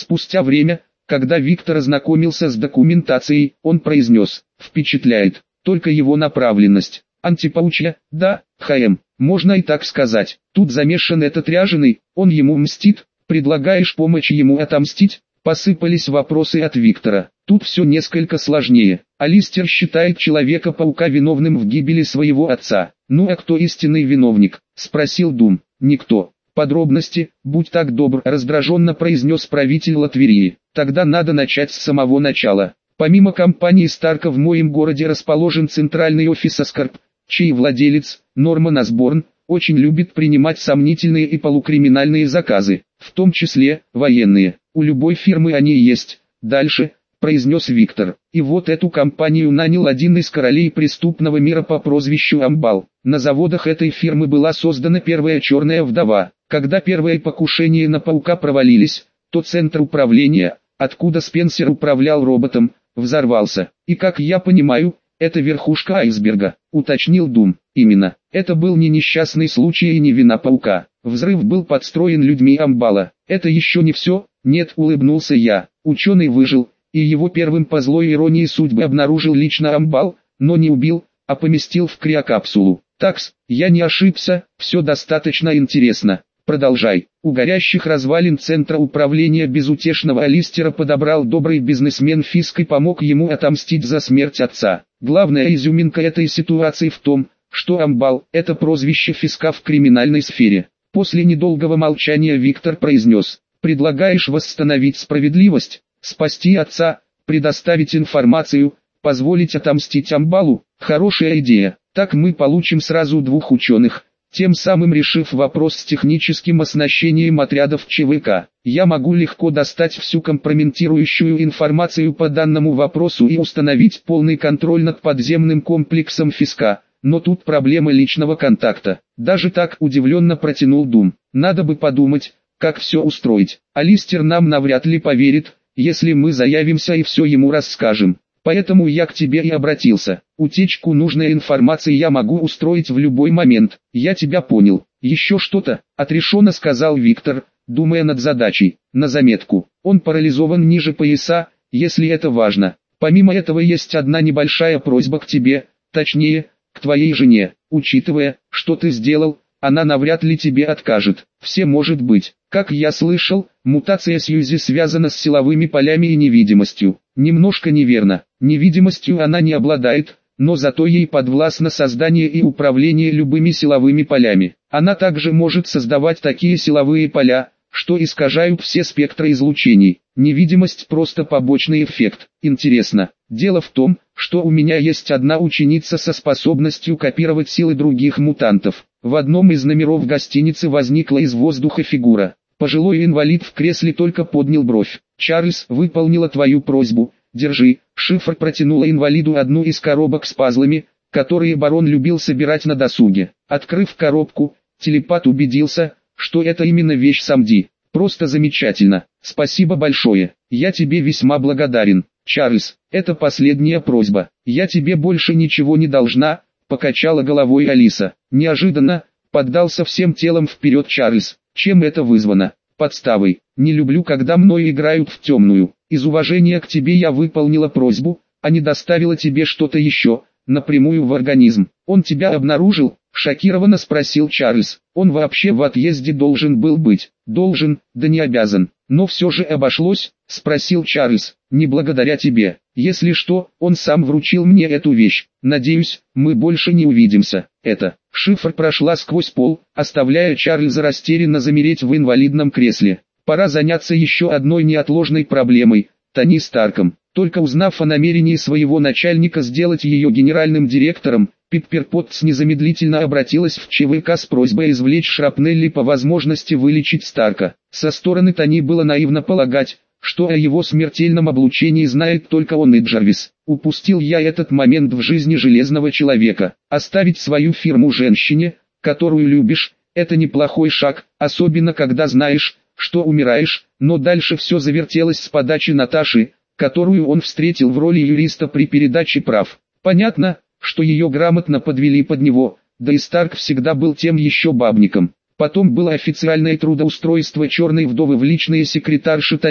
Спустя время, когда Виктор ознакомился с документацией, он произнес: «Впечатляет, только его направленность. Антипаучья, да, ХМ, можно и так сказать. Тут замешан этот ряженый, он ему мстит, предлагаешь помочь ему отомстить?» Посыпались вопросы от Виктора. Тут все несколько сложнее. Алистер считает Человека-паука виновным в гибели своего отца. «Ну а кто истинный виновник?» – спросил Дум. «Никто. Подробности, будь так добр», – раздраженно произнес правитель Латверии. «Тогда надо начать с самого начала. Помимо компании Старка в моем городе расположен центральный офис Аскарп, чей владелец, Норман Осборн, очень любит принимать сомнительные и полукриминальные заказы, в том числе военные. У любой фирмы они есть. Дальше», – произнес Виктор. «И вот эту компанию нанял один из королей преступного мира по прозвищу Амбал. На заводах этой фирмы была создана первая черная вдова. Когда первые покушения на паука провалились, то центр управления, откуда Спенсер управлял роботом, взорвался. И как я понимаю, это верхушка айсберга», – уточнил Дум. «Именно. Это был не несчастный случай и не вина паука. Взрыв был подстроен людьми Амбала. Это еще не все». «Нет», – улыбнулся я. «Ученый выжил, и его первым по злой иронии судьбы обнаружил лично Амбал, но не убил, а поместил в криокапсулу. Такс, я не ошибся, все достаточно интересно. Продолжай». У горящих развалин центра управления безутешного Алистера подобрал добрый бизнесмен Фиск и помог ему отомстить за смерть отца. Главная изюминка этой ситуации в том, что Амбал – это прозвище Фиска в криминальной сфере. После недолгого молчания Виктор произнес: «Предлагаешь восстановить справедливость, спасти отца, предоставить информацию, позволить отомстить Амбалу? Хорошая идея. Так мы получим сразу двух ученых, тем самым решив вопрос с техническим оснащением отрядов ЧВК. Я могу легко достать всю компрометирующую информацию по данному вопросу и установить полный контроль над подземным комплексом Фиска, но тут проблема личного контакта». «Даже так?» – удивленно протянул Дум. «Надо бы подумать, как все устроить. Алистер нам навряд ли поверит, если мы заявимся и все ему расскажем. Поэтому я к тебе и обратился. Утечку нужной информации я могу устроить в любой момент». «Я тебя понял. Еще что-то?» – отрешенно сказал Виктор, думая над задачей. «На заметку. Он парализован ниже пояса, если это важно. Помимо этого есть одна небольшая просьба к тебе, точнее, к твоей жене. Учитывая, что ты сделал, она навряд ли тебе откажет. Все может быть. Как я слышал, мутация Сьюзи связана с силовыми полями и невидимостью». «Немножко неверно. Невидимостью она не обладает, но зато ей подвластно создание и управление любыми силовыми полями. Она также может создавать такие силовые поля, что искажают все спектры излучений. Невидимость просто побочный эффект. Интересно. Дело в том, что у меня есть одна ученица со способностью копировать силы других мутантов. В одном из номеров гостиницы возникла из воздуха фигура. Пожилой инвалид в кресле только поднял бровь. «Чарльз выполнила твою просьбу. Держи». Шифр протянула инвалиду одну из коробок с пазлами, которые барон любил собирать на досуге. Открыв коробку, телепат убедился, что это именно вещь Самди. «Просто замечательно. Спасибо большое. Я тебе весьма благодарен. Чарльз, это последняя просьба. Я тебе больше ничего не должна», — покачала головой Алиса. Неожиданно поддался всем телом вперед Чарльз. «Чем это вызвано?» «Подставой. Не люблю, когда мной играют в темную. Из уважения к тебе я выполнила просьбу, а не доставила тебе что-то еще, напрямую в организм». «Он тебя обнаружил?» — шокированно спросил Чарльз. «Он вообще в отъезде должен был быть». «Должен, да не обязан. Но все же обошлось?» — спросил Чарльз. «Не благодаря тебе. Если что, он сам вручил мне эту вещь. Надеюсь, мы больше не увидимся». Это шифр прошла сквозь пол, оставляя Чарльза растерянно замереть в инвалидном кресле. Пора заняться еще одной неотложной проблемой – Тони Старком. Только узнав о намерении своего начальника сделать ее генеральным директором, Пиппер Поттс незамедлительно обратилась в ЧВК с просьбой извлечь шрапнель и по возможности вылечить Старка. Со стороны Тони было наивно полагать, что о его смертельном облучении знает только он и Джарвис. Упустил я этот момент в жизни Железного Человека. Оставить свою фирму женщине, которую любишь, это неплохой шаг, особенно когда знаешь, что умираешь, но дальше все завертелось с подачи Наташи, которую он встретил в роли юриста при передаче прав. Понятно, что ее грамотно подвели под него, да и Старк всегда был тем еще бабником. Потом было официальное трудоустройство черной вдовы в личные секретарши Тони,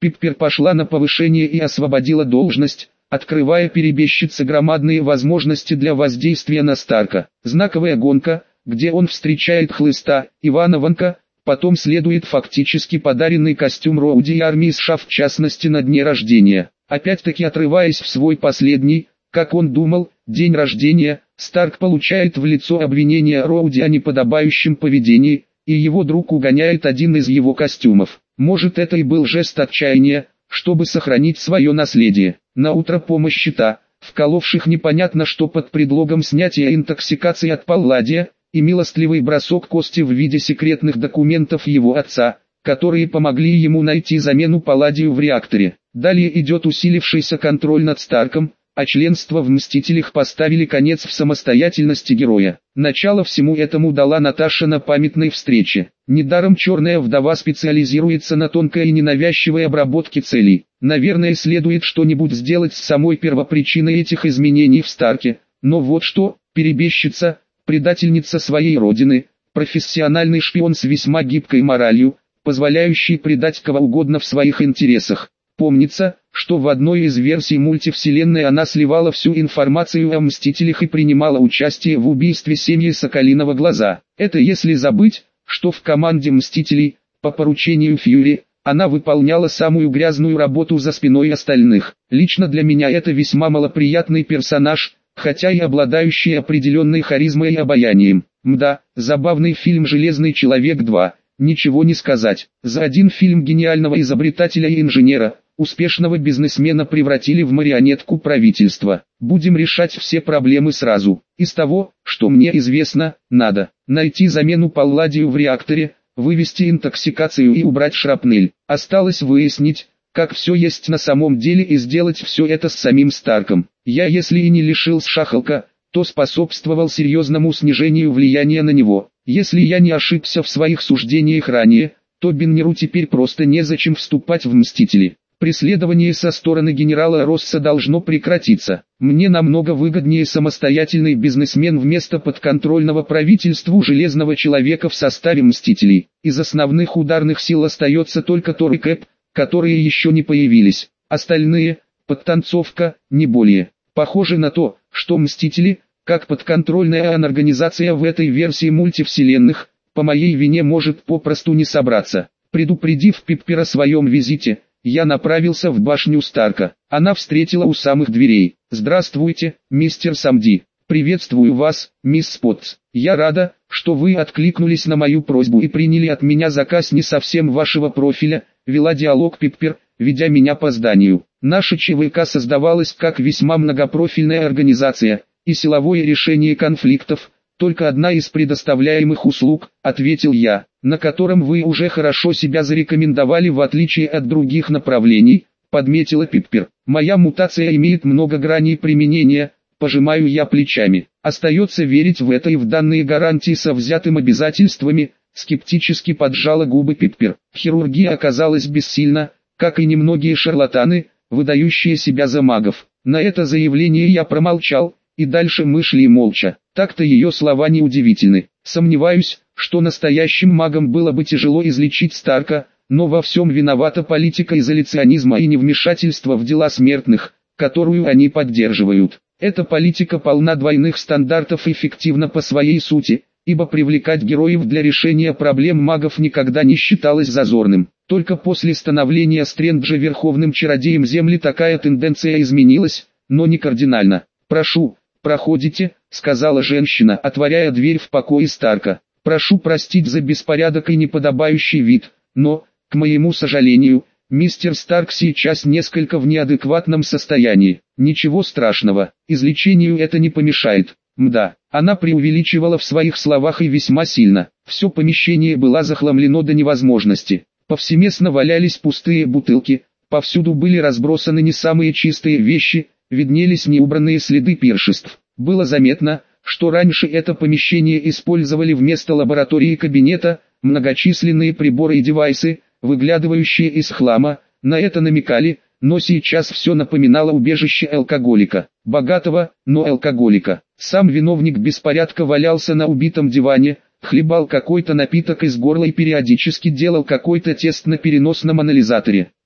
Пиппер пошла на повышение и освободила должность, открывая перебежчице громадные возможности для воздействия на Старка. Знаковая гонка, где он встречает Хлыста, Ивана Ванка, потом следует фактически подаренный костюм Роуди и армии США, в частности на дне рождения. Опять-таки отрываясь в свой последний, как он думал, день рождения, Старк получает в лицо обвинение Роуди о неподобающем поведении, и его друг угоняет один из его костюмов. Может, это и был жест отчаяния, чтобы сохранить свое наследие. Наутро помощь щита, вколовших непонятно что под предлогом снятия интоксикации от Палладия, и милостливый бросок кости в виде секретных документов его отца, которые помогли ему найти замену Палладию в реакторе. Далее идет усилившийся контроль над Старком, а членство в Мстителях поставили конец в самостоятельности героя. Начало всему этому дала Наташа на памятной встрече. Недаром Черная Вдова специализируется на тонкой и ненавязчивой обработке целей. Наверное, следует что-нибудь сделать с самой первопричиной этих изменений в Старке. Но вот что, перебежчица, предательница своей родины, профессиональный шпион с весьма гибкой моралью, позволяющий предать кого угодно в своих интересах. Помнится, что в одной из версий мультивселенной она сливала всю информацию о Мстителях и принимала участие в убийстве семьи Соколиного Глаза. Это если забыть, что в команде Мстителей, по поручению Фьюри, она выполняла самую грязную работу за спиной остальных. Лично для меня это весьма малоприятный персонаж, хотя и обладающий определенной харизмой и обаянием. Мда, забавный фильм «Железный человек 2», ничего не сказать. За один фильм гениального изобретателя и инженера, успешного бизнесмена превратили в марионетку правительства. Будем решать все проблемы сразу. Из того, что мне известно, надо найти замену Палладию в реакторе, вывести интоксикацию и убрать шрапнель. Осталось выяснить, как все есть на самом деле, и сделать все это с самим Старком. Я, если и не лишил Шахалка, то способствовал серьезному снижению влияния на него. Если я не ошибся в своих суждениях ранее, то Беннеру теперь просто незачем вступать в Мстители. Преследование со стороны генерала Росса должно прекратиться. Мне намного выгоднее самостоятельный бизнесмен вместо подконтрольного правительству Железного Человека в составе Мстителей. Из основных ударных сил остается только Тор и Кэп, которые еще не появились. Остальные – подтанцовка, не более. Похоже на то, что Мстители, как подконтрольная организация в этой версии мультивселенных, по моей вине может попросту не собраться. Предупредив Пиппера о своем визите, я направился в башню Старка. Она встретила у самых дверей. «Здравствуйте, мистер Самди. Приветствую вас, мисс Спотс. Я рада, что вы откликнулись на мою просьбу и приняли от меня заказ не совсем вашего профиля», вела диалог Пиппер, ведя меня по зданию. Наша ЧВК создавалась как весьма многопрофильная организация, и силовое решение конфликтов – только одна из предоставляемых услуг, ответил я, на котором вы уже хорошо себя зарекомендовали в отличие от других направлений, подметила Пиппер. Моя мутация имеет много граней применения, пожимаю я плечами. Остается верить в это и в данные гарантии со взятым обязательствами, скептически поджала губы Пиппер. Хирургия оказалась бессильна, как и немногие шарлатаны, выдающие себя за магов. На это заявление я промолчал, и дальше мы шли молча. Так-то ее слова не удивительны. Сомневаюсь, что настоящим магам было бы тяжело излечить Старка, но во всем виновата политика изоляционизма и невмешательства в дела смертных, которую они поддерживают. Эта политика полна двойных стандартов и эффективна по своей сути, ибо привлекать героев для решения проблем магов никогда не считалось зазорным. Только после становления Стрэнджа верховным чародеем Земли такая тенденция изменилась, но не кардинально. «Прошу, проходите», — сказала женщина, отворяя дверь в покое Старка. «Прошу простить за беспорядок и неподобающий вид, но, к моему сожалению, мистер Старк сейчас несколько в неадекватном состоянии. Ничего страшного, излечению это не помешает». Мда, она преувеличивала в своих словах и весьма сильно. Все помещение было захламлено до невозможности. Повсеместно валялись пустые бутылки, повсюду были разбросаны не самые чистые вещи, виднелись неубранные следы пиршеств. Было заметно, что раньше это помещение использовали вместо лаборатории и кабинета, многочисленные приборы и девайсы, выглядывающие из хлама, на это намекали, но сейчас все напоминало убежище алкоголика. Богатого, но алкоголика. Сам виновник беспорядка валялся на убитом диване, хлебал какой-то напиток из горла и периодически делал какой-то тест на переносном анализаторе. О,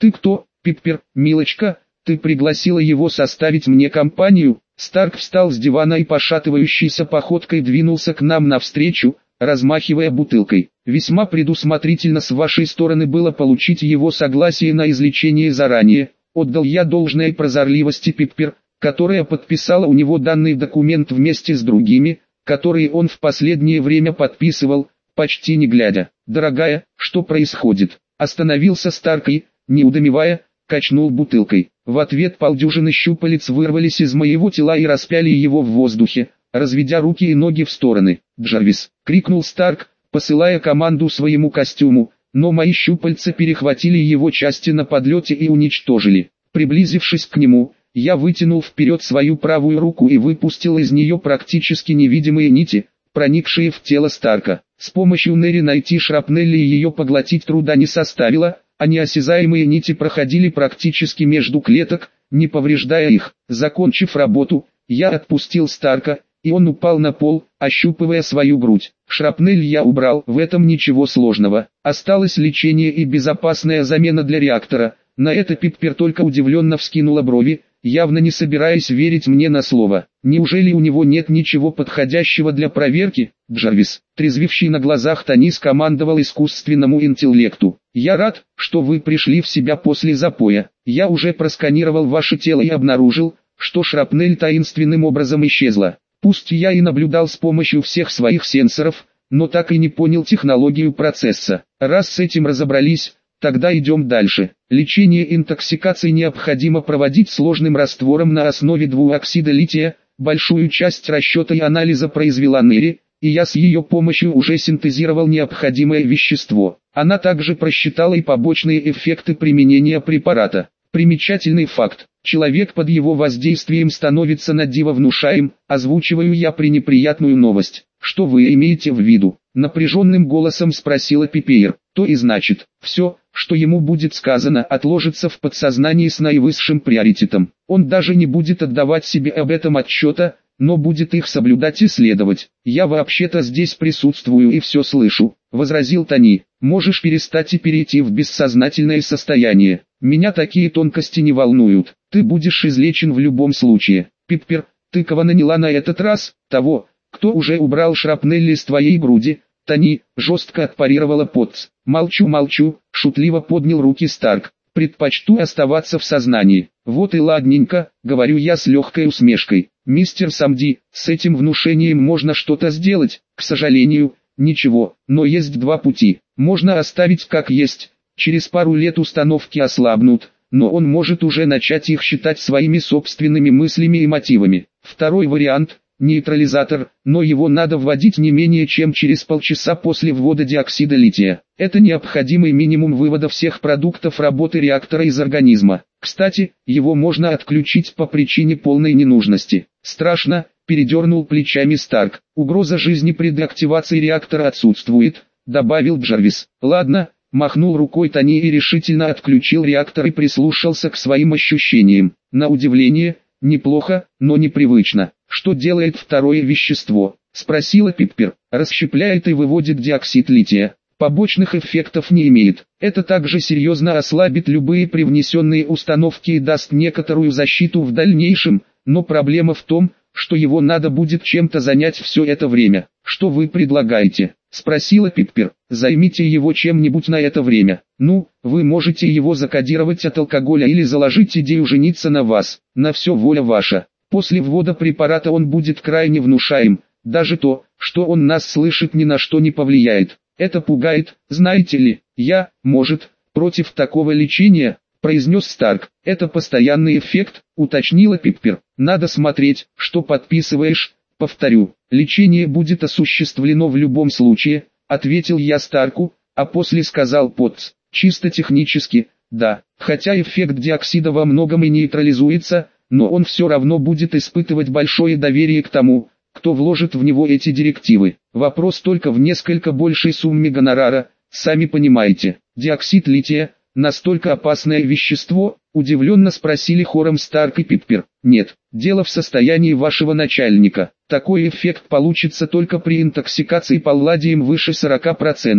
«Ты кто, Пиппер, милочка? Ты пригласила его составить мне компанию?» Старк встал с дивана и пошатывающейся походкой двинулся к нам навстречу, размахивая бутылкой. «Весьма предусмотрительно с вашей стороны было получить его согласие на излечение заранее», отдал я должное прозорливости Пиппер, которая подписала у него данный документ вместе с другими, которые он в последнее время подписывал, почти не глядя. «Дорогая, что происходит?» Остановился Старк и, не удумевая, качнул бутылкой. В ответ полдюжины щупалец вырвались из моего тела и распяли его в воздухе, разведя руки и ноги в стороны. «Джарвис!» — крикнул Старк, посылая команду своему костюму, но мои щупальца перехватили его части на подлете и уничтожили. Приблизившись к нему, я вытянул вперед свою правую руку и выпустил из нее практически невидимые нити, проникшие в тело Старка. С помощью Нери найти шрапнель и ее поглотить труда не составило, а неосязаемые нити проходили практически между клеток, не повреждая их. Закончив работу, я отпустил Старка, и он упал на пол, ощупывая свою грудь. Шрапнель я убрал, в этом ничего сложного. Осталось лечение и безопасная замена для реактора. На это Пиппер только удивленно вскинула брови, явно не собираясь верить мне на слово. «Неужели у него нет ничего подходящего для проверки?» Джарвис, трезвевший на глазах Тони, скомандовал искусственному интеллекту. «Я рад, что вы пришли в себя после запоя. Я уже просканировал ваше тело и обнаружил, что шрапнель таинственным образом исчезла. Пусть я и наблюдал с помощью всех своих сенсоров, но так и не понял технологию процесса. Раз с этим разобрались, тогда идем дальше. Лечение интоксикации необходимо проводить сложным раствором на основе двуоксида лития. Большую часть расчета и анализа произвела Нери, и я с ее помощью уже синтезировал необходимое вещество. Она также просчитала и побочные эффекты применения препарата. Примечательный факт. Человек под его воздействием становится на диво внушаем, озвучиваю я пренеприятную новость. Что вы имеете в виду? Напряженным голосом спросила Пиппер. То и значит, все, что ему будет сказано, отложится в подсознании с наивысшим приоритетом. Он даже не будет отдавать себе об этом отчета, но будет их соблюдать и следовать. «Я вообще-то здесь присутствую и все слышу», — возразил Тони. «Можешь перестать и перейти в бессознательное состояние. Меня такие тонкости не волнуют. Ты будешь излечен в любом случае. Пиппер, ты кого наняла на этот раз? Того, кто уже убрал шрапнель из твоей груди?» Тони жестко отпарировала Потц. «Молчу», — шутливо поднял руки Старк. «Предпочту оставаться в сознании». «Вот и ладненько», — говорю я с легкой усмешкой. «Мистер Самди, с этим внушением можно что-то сделать?» «К сожалению, ничего, но есть два пути. Можно оставить как есть. Через пару лет установки ослабнут, но он может уже начать их считать своими собственными мыслями и мотивами. Второй вариант – нейтрализатор, но его надо вводить не менее чем через полчаса после ввода диоксида лития. Это необходимый минимум вывода всех продуктов работы реактора из организма. Кстати, его можно отключить по причине полной ненужности. Страшно, передернул плечами Старк. Угроза жизни при деактивации реактора отсутствует, добавил Джарвис. Ладно, махнул рукой Тони и решительно отключил реактор и прислушался к своим ощущениям. На удивление, неплохо, но непривычно. «Что делает второе вещество?» – спросила Пиппер. «Расщепляет и выводит диоксид лития. Побочных эффектов не имеет. Это также серьезно ослабит любые привнесенные установки и даст некоторую защиту в дальнейшем, но проблема в том, что его надо будет чем-то занять все это время. Что вы предлагаете?» – спросила Пиппер. «Займите его чем-нибудь на это время. Ну, вы можете его закодировать от алкоголя или заложить идею жениться на вас. На все воля ваша. После ввода препарата он будет крайне внушаем. Даже то, что он нас слышит, ни на что не повлияет. Это пугает, знаете ли. Я, может, против такого лечения», – произнес Старк. «Это постоянный эффект», – уточнила Пиппер. «Надо смотреть, что подписываешь. Повторю, лечение будет осуществлено в любом случае», – ответил я Старку, а после сказал Потц. «Чисто технически, да, хотя эффект диоксида во многом и нейтрализуется, но он все равно будет испытывать большое доверие к тому, кто вложит в него эти директивы. Вопрос только в несколько большей сумме гонорара, сами понимаете». «Диоксид лития – настолько опасное вещество?» – удивленно спросили хором Старк и Пиппер. «Нет, дело в состоянии вашего начальника. Такой эффект получится только при интоксикации палладием выше 40%.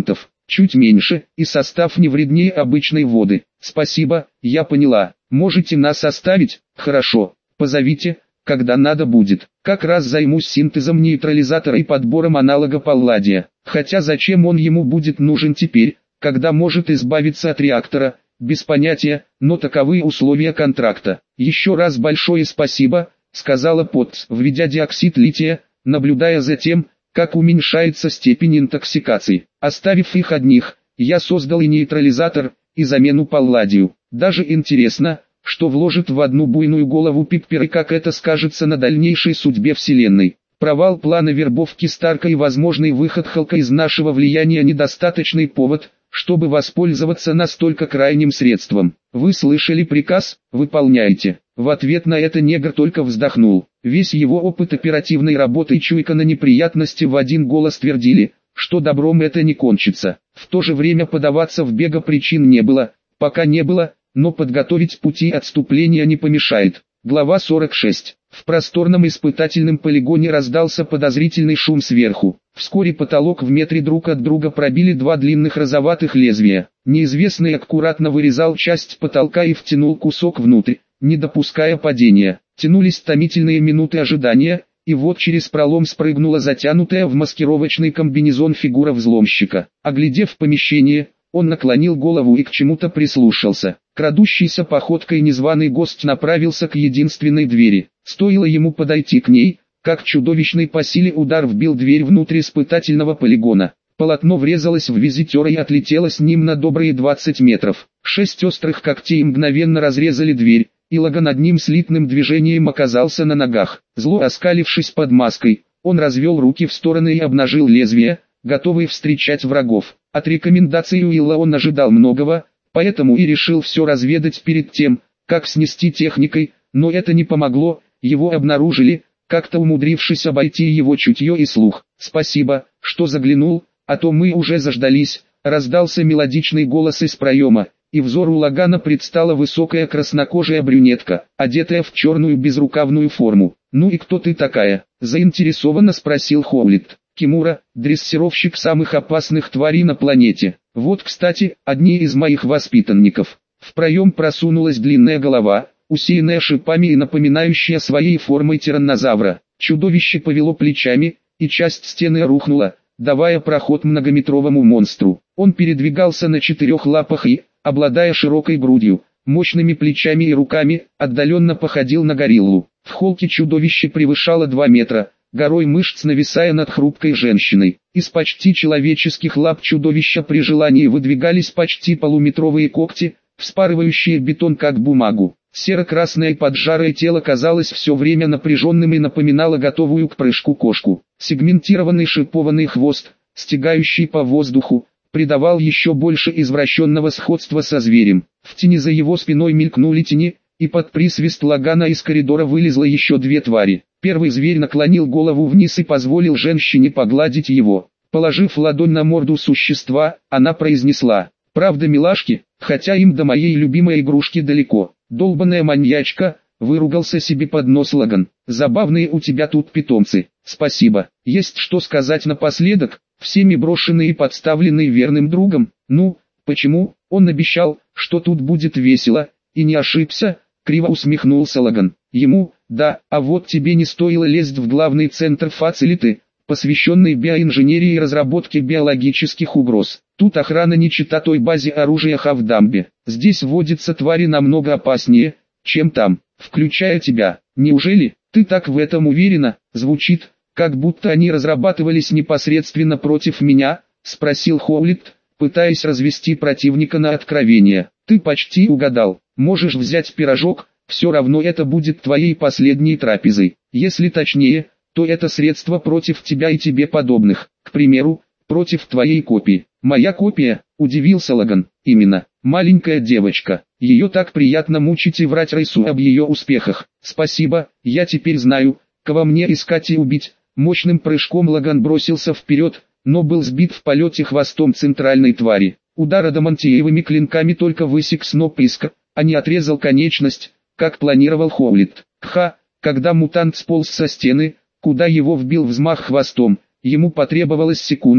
Чуть меньше, и состав не вреднее обычной воды. Спасибо, я поняла. Можете нас оставить? Хорошо. Позовите, когда надо будет. Как раз займусь синтезом нейтрализатора и подбором аналога палладия. Хотя зачем он ему будет нужен теперь, когда может избавиться от реактора? Без понятия, но таковы условия контракта. Еще раз большое спасибо, сказала Потц, введя диоксид лития, наблюдая за тем, как уменьшается степень интоксикации. Оставив их одних, я создал и нейтрализатор, и замену палладию. Даже интересно, что вложит в одну буйную голову Пиппер и как это скажется на дальнейшей судьбе Вселенной. Провал плана вербовки Старка и возможный выход Халка из нашего влияния недостаточный повод, чтобы воспользоваться настолько крайним средством. Вы слышали приказ, выполняйте. В ответ на это негр только вздохнул. Весь его опыт оперативной работы и чуйка на неприятности в один голос твердили, что добром это не кончится. В то же время подаваться в бега причин не было, пока не было, но подготовить пути отступления не помешает. Глава 46. В просторном испытательном полигоне раздался подозрительный шум сверху. Вскоре потолок в метре друг от друга пробили два длинных розоватых лезвия. Неизвестный аккуратно вырезал часть потолка и втянул кусок внутрь, не допуская падения. Тянулись томительные минуты ожидания, и вот через пролом спрыгнула затянутая в маскировочный комбинезон фигура взломщика. Оглядев помещение, он наклонил голову и к чему-то прислушался. Крадущейся походкой незваный гость направился к единственной двери. Стоило ему подойти к ней, как чудовищный по силе удар вбил дверь внутрь испытательного полигона. Полотно врезалось в визитера и отлетело с ним на добрые 20 метров. 6 острых когтей мгновенно разрезали дверь, и Лаган одним слитным движением оказался на ногах. Зло оскалившись под маской, он развел руки в стороны и обнажил лезвие, готовый встречать врагов. От рекомендаций Уилла он ожидал многого, поэтому и решил все разведать перед тем, как снести техникой, но это не помогло, его обнаружили, как-то умудрившись обойти его чутье и слух. «Спасибо, что заглянул, а то мы уже заждались», раздался мелодичный голос из проема, и взору Лагана предстала высокая краснокожая брюнетка, одетая в черную безрукавную форму. «Ну и кто ты такая?» – заинтересованно спросил Хоулит. «Кимура, дрессировщик самых опасных тварей на планете. Вот, кстати, одни из моих воспитанников». В проем просунулась длинная голова, усеянная шипами и напоминающая своей формой тираннозавра. Чудовище повело плечами, и часть стены рухнула, давая проход многометровому монстру. Он передвигался на 4 лапах и, обладая широкой грудью, мощными плечами и руками, отдаленно походил на гориллу. В холке чудовище превышало 2 метра, горой мышц нависая над хрупкой женщиной. Из почти человеческих лап чудовища при желании выдвигались почти полуметровые когти, вспарывающие бетон как бумагу. Серо-красное поджарое тело казалось все время напряженным и напоминало готовую к прыжку кошку. Сегментированный шипованный хвост, стегающий по воздуху, придавал еще больше извращенного сходства со зверем. В тени за его спиной мелькнули тени, и под присвист Лагана из коридора вылезло еще 2 твари. Первый зверь наклонил голову вниз и позволил женщине погладить его. Положив ладонь на морду существа, она произнесла: «Правда, милашки, хотя им до моей любимой игрушки далеко». «Долбаная маньячка», — выругался себе под нос Лаган. «Забавные у тебя тут питомцы, спасибо. Есть что сказать напоследок, всеми брошенный и подставленный верным другом?» «Ну, почему?» «Он обещал, что тут будет весело, и не ошибся», — криво усмехнулся Лаган. «Ему, да, а вот тебе не стоило лезть в главный центр фацилиты, посвященный биоинженерии и разработке биологических угроз. Тут охрана не чета той базе оружия Хавдамбе. Здесь водятся твари намного опаснее, чем там, включая тебя. Неужели ты так в этом уверена?» «Звучит, как будто они разрабатывались непосредственно против меня», — спросил Хоулит, пытаясь развести противника на откровение. «Ты почти угадал. Можешь взять пирожок, все равно это будет твоей последней трапезой. Если точнее, то это средство против тебя и тебе подобных. К примеру, против твоей копии». «Моя копия?» – удивился Лаган. «Именно, маленькая девочка. Ее так приятно мучить и врать Рейсу об ее успехах. Спасибо, я теперь знаю, кого мне искать и убить». Мощным прыжком Лаган бросился вперед, но был сбит в полете хвостом центральной твари. Удар адамантиевыми клинками только высек сноп искр, а не отрезал конечность, как планировал Хоулит. Когда мутант сполз со стены, куда его вбил взмах хвостом, ему потребовалась секунда,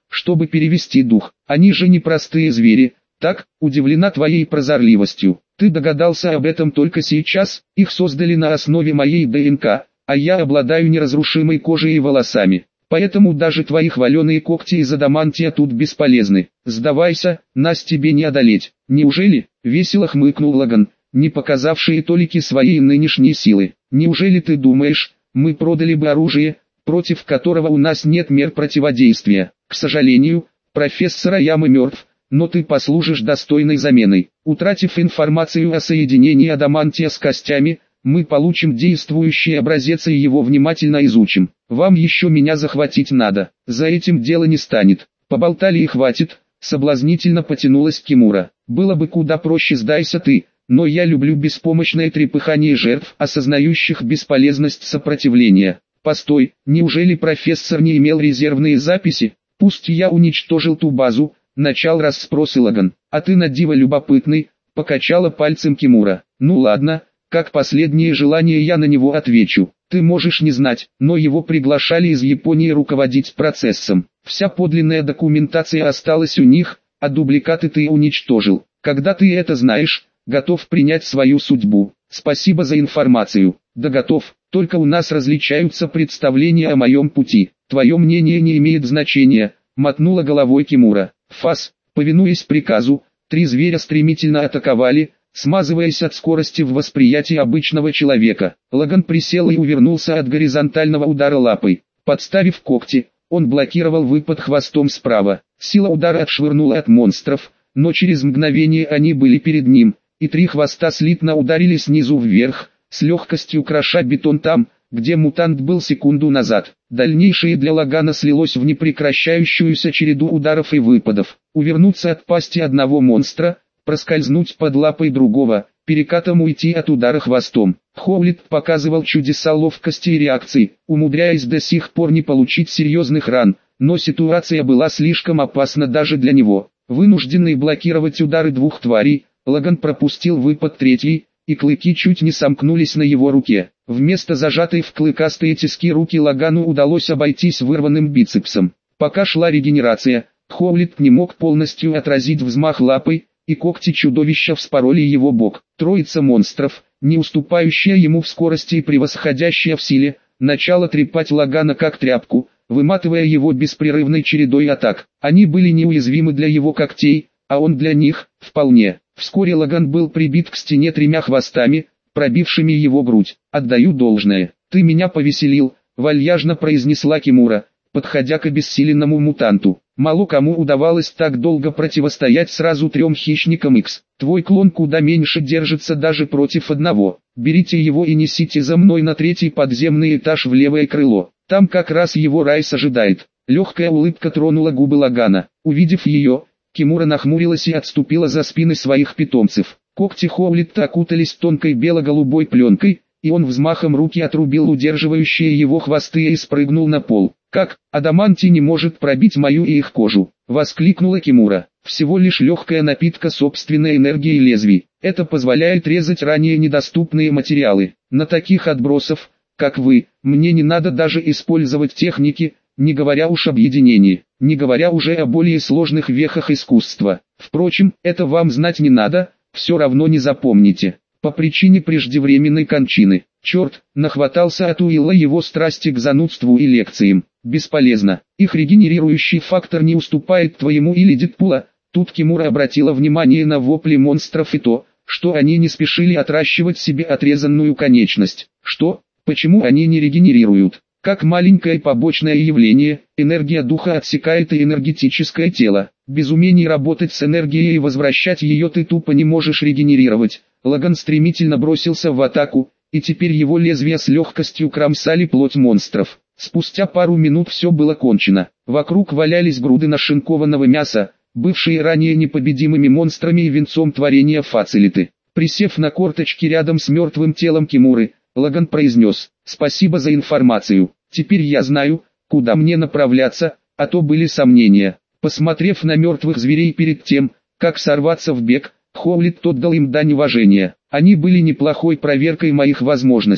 чтобы перевести дух. Они же не простые звери. Так, удивлена твоей прозорливостью. Ты догадался об этом только сейчас, их создали на основе моей ДНК, а я обладаю неразрушимой кожей и волосами. Поэтому даже твои хваленые когти из адамантия тут бесполезны. Сдавайся, нас тебе не одолеть. Неужели? Весело хмыкнул Лаган, не показавший толики своей нынешней силы. Неужели ты думаешь, мы продали бы оружие, против которого у нас нет мер противодействия? К сожалению, профессор Аяма мертв, но ты послужишь достойной заменой. Утратив информацию о соединении адамантия с костями, мы получим действующий образец и его внимательно изучим. Вам еще меня захватить надо, за этим дело не станет. Поболтали и хватит, соблазнительно потянулась Кимура. Было бы куда проще, сдайся ты, но я люблю беспомощное трепыхание жертв, осознающих бесполезность сопротивления. Постой, неужели профессор не имел резервные записи? Пусть я уничтожил ту базу, начал расспросы Лаган. А ты на диво любопытный, покачала пальцем Кимура. Ну ладно, как последнее желание я на него отвечу. Ты можешь не знать, но его приглашали из Японии руководить процессом. Вся подлинная документация осталась у них, а дубликаты ты уничтожил. Когда ты это знаешь, готов принять свою судьбу. Спасибо за информацию. Да готов, только у нас различаются представления о моем пути. Твое мнение не имеет значения, мотнула головой Кимура. Фас, повинуясь приказу, 3 зверя стремительно атаковали, смазываясь от скорости в восприятии обычного человека. Лаган присел и увернулся от горизонтального удара лапой. Подставив когти, он блокировал выпад хвостом справа. Сила удара отшвырнула от монстров, но через мгновение они были перед ним, и 3 хвоста слитно ударили снизу вверх, с легкостью кроша бетон там, где мутант был секунду назад. Дальнейшее для Лагана слилось в непрекращающуюся череду ударов и выпадов. Увернуться от пасти одного монстра, проскользнуть под лапой другого, перекатом уйти от удара хвостом. Хоулит показывал чудеса ловкости и реакции, умудряясь до сих пор не получить серьезных ран, но ситуация была слишком опасна даже для него. Вынужденный блокировать удары 2 тварей, Лаган пропустил выпад 3, и клыки чуть не сомкнулись на его руке. Вместо зажатой в клыкастые тиски руки Лагану удалось обойтись вырванным бицепсом. Пока шла регенерация, Хоулит не мог полностью отразить взмах лапой, и когти чудовища вспороли его бок. Троица монстров, не уступающая ему в скорости и превосходящая в силе, начала трепать Лагана как тряпку, выматывая его беспрерывной чередой атак. Они были неуязвимы для его когтей, а он для них, вполне. Вскоре Лаган был прибит к стене 3 хвостами, пробившими его грудь. «Отдаю должное. Ты меня повеселил», — вальяжно произнесла Кимура, подходя к обессиленному мутанту. Мало кому удавалось так долго противостоять сразу 3 хищникам X. Твой клон куда меньше держится даже против одного. Берите его и несите за мной на 3-й подземный этаж в левое крыло. Там как раз его Райс ожидает. Легкая улыбка тронула губы Лагана. Увидев ее, Кимура нахмурилась и отступила за спины своих питомцев. Когти Хоулитта окутались тонкой бело-голубой пленкой, и он взмахом руки отрубил удерживающие его хвосты и спрыгнул на пол. «Как, адамантий не может пробить мою и их кожу?» — воскликнула Кимура. «Всего лишь легкая напитка собственной энергии лезвий. Это позволяет резать ранее недоступные материалы. На таких отбросов, как вы, мне не надо даже использовать техники, не говоря уж об единении, не говоря уже о более сложных вехах искусства. Впрочем, это вам знать не надо, все равно не запомните. По причине преждевременной кончины. Черт, нахватался от Уилла его страсти к занудству и лекциям. Бесполезно. Их регенерирующий фактор не уступает твоему или Дедпула». Тут Кимура обратила внимание на вопли монстров и то, что они не спешили отращивать себе отрезанную конечность. Что? Почему они не регенерируют? Как маленькое побочное явление, энергия духа отсекает и энергетическое тело. Без умений работать с энергией и возвращать ее ты тупо не можешь регенерировать. Лаган стремительно бросился в атаку, и теперь его лезвия с легкостью кромсали плоть монстров. Спустя пару минут все было кончено. Вокруг валялись груды нашинкованного мяса, бывшие ранее непобедимыми монстрами и венцом творения Фацилиты. Присев на корточки рядом с мертвым телом Кимуры, Лаган произнес: «Спасибо за информацию. Теперь я знаю, куда мне направляться, а то были сомнения». Посмотрев на мертвых зверей перед тем, как сорваться в бег, Хоулит отдал им дань уважения. Они были неплохой проверкой моих возможностей.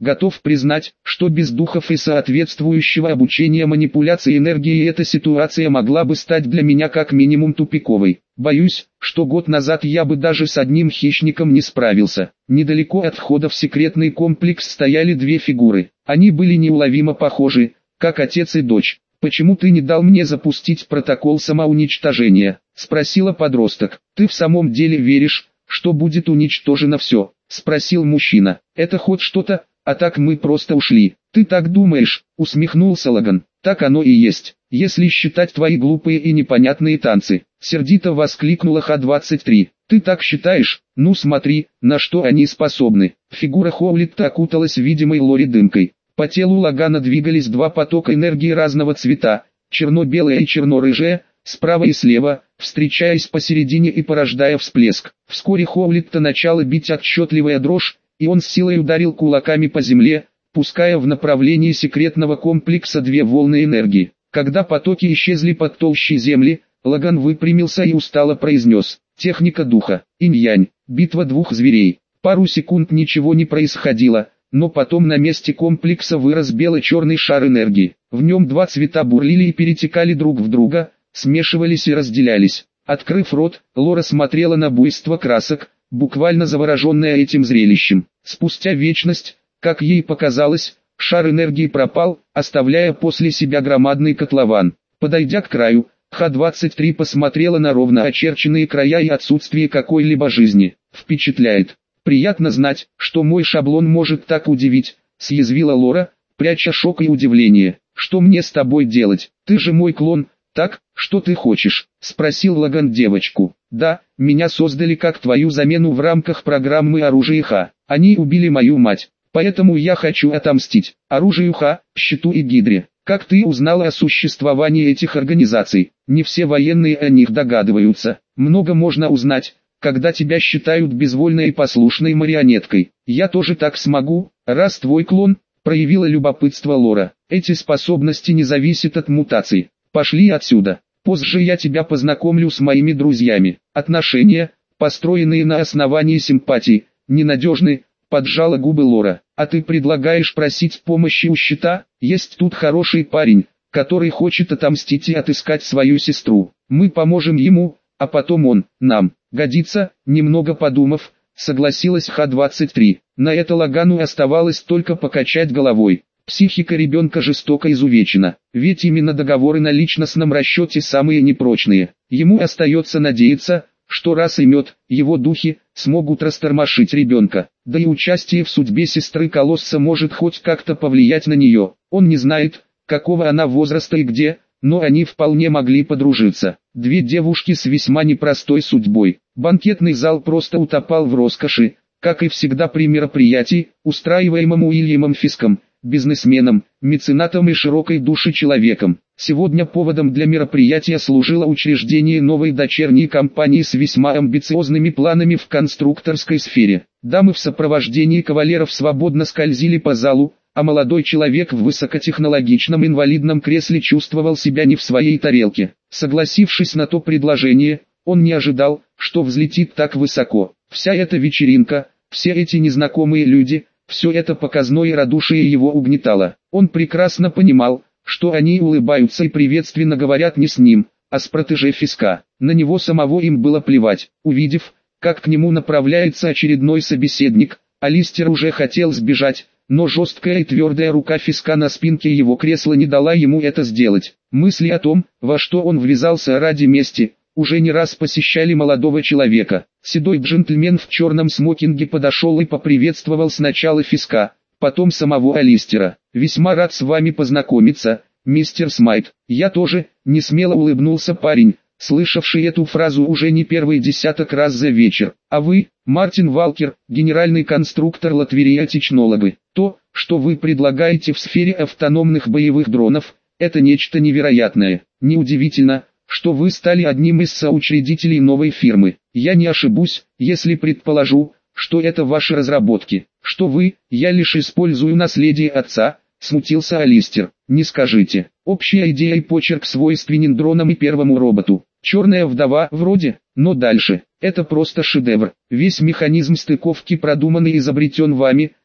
Готов признать, что без духов и соответствующего обучения манипуляции энергией эта ситуация могла бы стать для меня как минимум тупиковой. Боюсь, что год назад я бы даже с одним хищником не справился. Недалеко от входа в секретный комплекс стояли две фигуры. Они были неуловимо похожи, как отец и дочь. «Почему ты не дал мне запустить протокол самоуничтожения?» – спросила подросток. «Ты в самом деле веришь, что будет уничтожено все?» – спросил мужчина. «Это хоть что-то, а так мы просто ушли». «Ты так думаешь?» – усмехнулся Лаган. «Так оно и есть, если считать твои глупые и непонятные танцы», – сердито воскликнула Х-23. «Ты так считаешь? Ну смотри, на что они способны». Фигура Хоулитта окуталась видимой Лори дымкой. По телу Лагана двигались два потока энергии разного цвета, черно-белая и черно-рыжая, справа и слева, встречаясь посередине и порождая всплеск. Вскоре Хоулитта начала бить отчетливая дрожь, и он с силой ударил кулаками по земле, пуская в направлении секретного комплекса две волны энергии. Когда потоки исчезли под толщей земли, Лаган выпрямился и устало произнес: «Техника духа, инь-янь, битва двух зверей». Пару секунд ничего не происходило. Но потом на месте комплекса вырос бело-черный шар энергии. В нем два цвета бурлили и перетекали друг в друга, смешивались и разделялись. Открыв рот, Лора смотрела на буйство красок, буквально завороженная этим зрелищем. Спустя вечность, как ей показалось, шар энергии пропал, оставляя после себя громадный котлован. Подойдя к краю, Х-23 посмотрела на ровно очерченные края и отсутствие какой-либо жизни. «Впечатляет. Приятно знать, что мой шаблон может так удивить», — съязвила Лора, пряча шок и удивление. «Что мне с тобой делать? Ты же мой клон, так, что ты хочешь?» — спросил Лаган девочку. «Да, меня создали как твою замену в рамках программы «Оружие Х». Они убили мою мать, поэтому я хочу отомстить Оружию Х, Щиту и Гидре». «Как ты узнала о существовании этих организаций?» «Не все военные о них догадываются. Много можно узнать, когда тебя считают безвольной и послушной марионеткой. Я тоже так смогу, раз твой клон», — проявила любопытство Лора. «Эти способности не зависят от мутаций. Пошли отсюда. Позже я тебя познакомлю с моими друзьями. Отношения, построенные на основании симпатий, ненадежны», — поджала губы Лора. «А ты предлагаешь просить помощи у Щита? Есть тут хороший парень, который хочет отомстить и отыскать свою сестру. Мы поможем ему, а потом он нам». «Годится», — немного подумав, согласилась Х-23. На это Лагану оставалось только покачать головой. Психика ребенка жестоко изувечена, ведь именно договоры на личностном расчете самые непрочные. Ему остается надеяться, что раз и мед, его духи, смогут растормошить ребенка. Да и участие в судьбе сестры Колосса может хоть как-то повлиять на нее. Он не знает, какого она возраста и где, но они вполне могли подружиться. Две девушки с весьма непростой судьбой. Банкетный зал просто утопал в роскоши, как и всегда при мероприятии, устраиваемом Уильямом Фиском, бизнесменом, меценатом и широкой души человеком. Сегодня поводом для мероприятия служило учреждение новой дочерней компании с весьма амбициозными планами в конструкторской сфере. Дамы в сопровождении кавалеров свободно скользили по залу, а молодой человек в высокотехнологичном инвалидном кресле чувствовал себя не в своей тарелке. Согласившись на то предложение, он не ожидал, что взлетит так высоко. Вся эта вечеринка, все эти незнакомые люди, все это показное радушие его угнетало. Он прекрасно понимал, что они улыбаются и приветственно говорят не с ним, а с протеже Фиска. На него самого им было плевать. Увидев, как к нему направляется очередной собеседник, Алистер уже хотел сбежать, но жесткая и твердая рука Фиска на спинке его кресла не дала ему это сделать. Мысли о том, во что он ввязался ради мести, уже не раз посещали молодого человека. Седой джентльмен в черном смокинге подошел и поприветствовал сначала Фиска, потом самого Алистера. «Весьма рад с вами познакомиться, мистер Смайт». «Я тоже», — несмело улыбнулся парень, слышавший эту фразу уже не первый десяток раз за вечер. «А вы, Мартин Валкер, генеральный конструктор Латверия Технологы. То, что вы предлагаете в сфере автономных боевых дронов, это нечто невероятное. Неудивительно, что вы стали одним из соучредителей новой фирмы. Я не ошибусь, если предположу, что это ваши разработки. Что вы, я лишь использую наследие отца», — смутился Алистер. «Не скажите. Общая идея и почерк свойственен дронам и первому роботу. Черная вдова вроде, но дальше. Это просто шедевр. Весь механизм стыковки продуман и изобретен вами,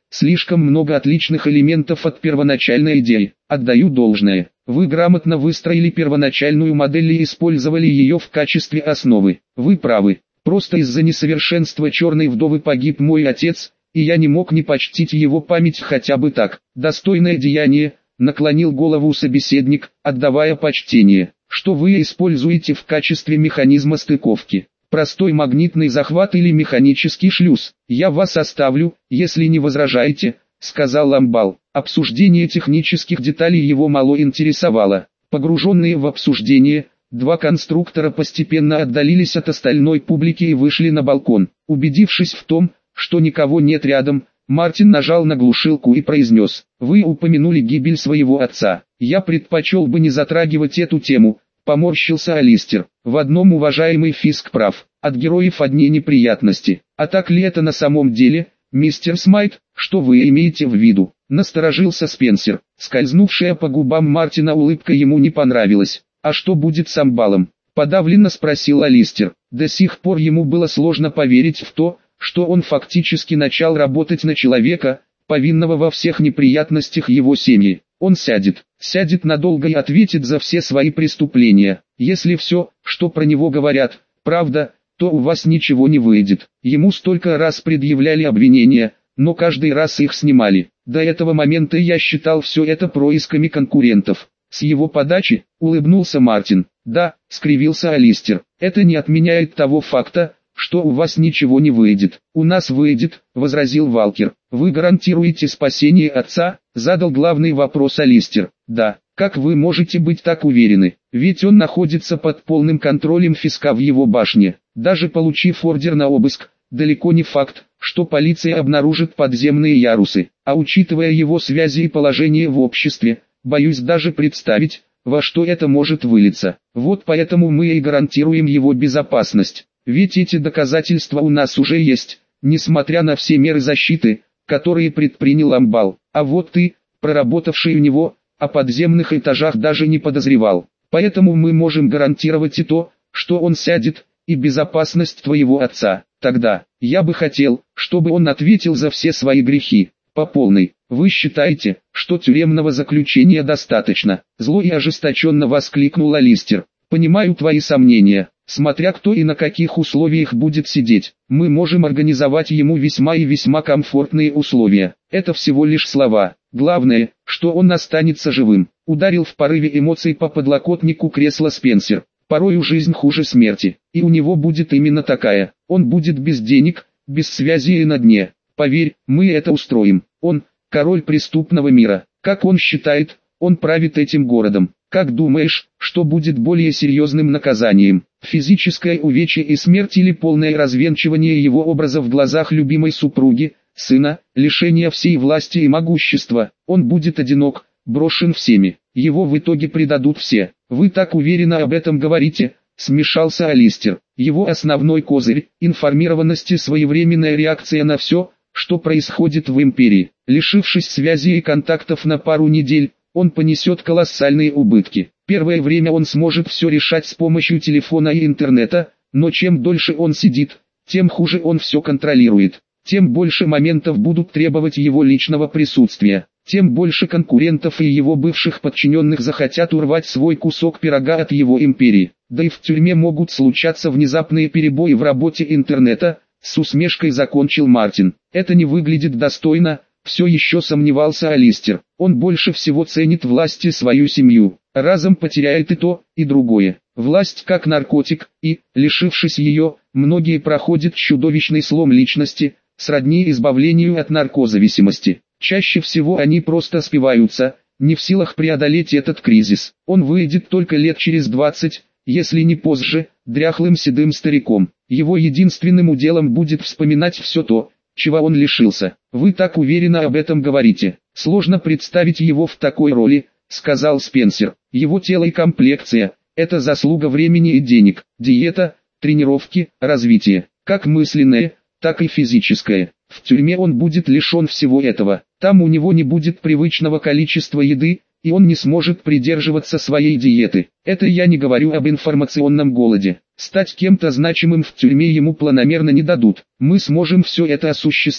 слишком много отличных элементов от первоначальной идеи. Отдаю должное. Вы грамотно выстроили первоначальную модель и использовали ее в качестве основы. Вы правы. Просто из-за несовершенства черной вдовы погиб мой отец, и я не мог не почтить его память хотя бы так. Достойное деяние, наклонил голову собеседник, отдавая почтение. Что вы используете в качестве механизма стыковки? Простой магнитный захват или механический шлюз? Я вас оставлю, если не возражаете, сказал Ламбал. Обсуждение технических деталей его мало интересовало. Погруженные в обсуждение, два конструктора постепенно отдалились от остальной публики и вышли на балкон. Убедившись в том, что никого нет рядом, Мартин нажал на глушилку и произнес: «Вы упомянули гибель своего отца. Я предпочел бы не затрагивать эту тему», — поморщился Алистер. «В одном уважаемый Фиск прав. От героев одни неприятности. А так ли это на самом деле, мистер Смайт, что вы имеете в виду?» Насторожился Спенсер. Скользнувшая по губам Мартина улыбка ему не понравилась. «А что будет с Амбалом?» — подавленно спросил Алистер. До сих пор ему было сложно поверить в то, что он фактически начал работать на человека, повинного во всех неприятностях его семьи. Он сядет надолго и ответит за все свои преступления. Если все, что про него говорят, правда, то у вас ничего не выйдет. Ему столько раз предъявляли обвинения, но каждый раз их снимали. До этого момента я считал все это происками конкурентов. С его подачи, улыбнулся Мартин. Да, скривился Алистер. Это не отменяет того факта, что у вас ничего не выйдет. У нас выйдет, возразил Валкер. Вы гарантируете спасение отца? Задал главный вопрос Алистер. Да. Как вы можете быть так уверены? Ведь он находится под полным контролем Фиска в его башне. Даже получив ордер на обыск, далеко не факт, что полиция обнаружит подземные ярусы. А учитывая его связи и положение в обществе, боюсь даже представить, во что это может вылиться. Вот поэтому мы и гарантируем его безопасность. Ведь эти доказательства у нас уже есть, несмотря на все меры защиты, которые предпринял Амбал. А вот ты, проработавший у него, о подземных этажах даже не подозревал. Поэтому мы можем гарантировать и то, что он сядет, и безопасность твоего отца. Тогда, я бы хотел, чтобы он ответил за все свои грехи, по полной. Вы считаете, что тюремного заключения достаточно? Зло и ожесточенно воскликнул Алистер. Понимаю твои сомнения. Смотря кто и на каких условиях будет сидеть, мы можем организовать ему весьма и весьма комфортные условия. Это всего лишь слова. Главное, что он останется живым. Ударил в порыве эмоций по подлокотнику кресла Спенсер. Порою жизнь хуже смерти. И у него будет именно такая. Он будет без денег, без связи и на дне. Поверь, мы это устроим. Он – король преступного мира. Как он считает, он правит этим городом. Как думаешь, что будет более серьезным наказанием? Физическое увечье и смерть или полное развенчивание его образа в глазах любимой супруги, сына, лишение всей власти и могущества? Он будет одинок, брошен всеми. Его в итоге предадут все. Вы так уверенно об этом говорите, смешался Алистер. Его основной козырь – информированность и своевременная реакция на все, что происходит в империи. Лишившись связи и контактов на пару недель, он понесет колоссальные убытки. Первое время он сможет все решать с помощью телефона и интернета, но чем дольше он сидит, тем хуже он все контролирует. Тем больше моментов будут требовать его личного присутствия. Тем больше конкурентов и его бывших подчиненных захотят урвать свой кусок пирога от его империи. Да и в тюрьме могут случаться внезапные перебои в работе интернета, с усмешкой закончил Мартин. Это не выглядит достойно. Все еще сомневался Алистер. Он больше всего ценит власть и свою семью. Разом потеряет и то, и другое. Власть как наркотик, и, лишившись ее, многие проходят чудовищный слом личности, сродни избавлению от наркозависимости. Чаще всего они просто спиваются, не в силах преодолеть этот кризис. Он выйдет только лет через 20, если не позже, дряхлым седым стариком. Его единственным уделом будет вспоминать все то, чего он лишился. Вы так уверенно об этом говорите. Сложно представить его в такой роли, сказал Спенсер. Его тело и комплекция – это заслуга времени и денег, диета, тренировки, развитие, как мысленное, так и физическое. В тюрьме он будет лишен всего этого. Там у него не будет привычного количества еды, и он не сможет придерживаться своей диеты. Это я не говорю об информационном голоде. Стать кем-то значимым в тюрьме ему планомерно не дадут. Мы сможем все это осуществить.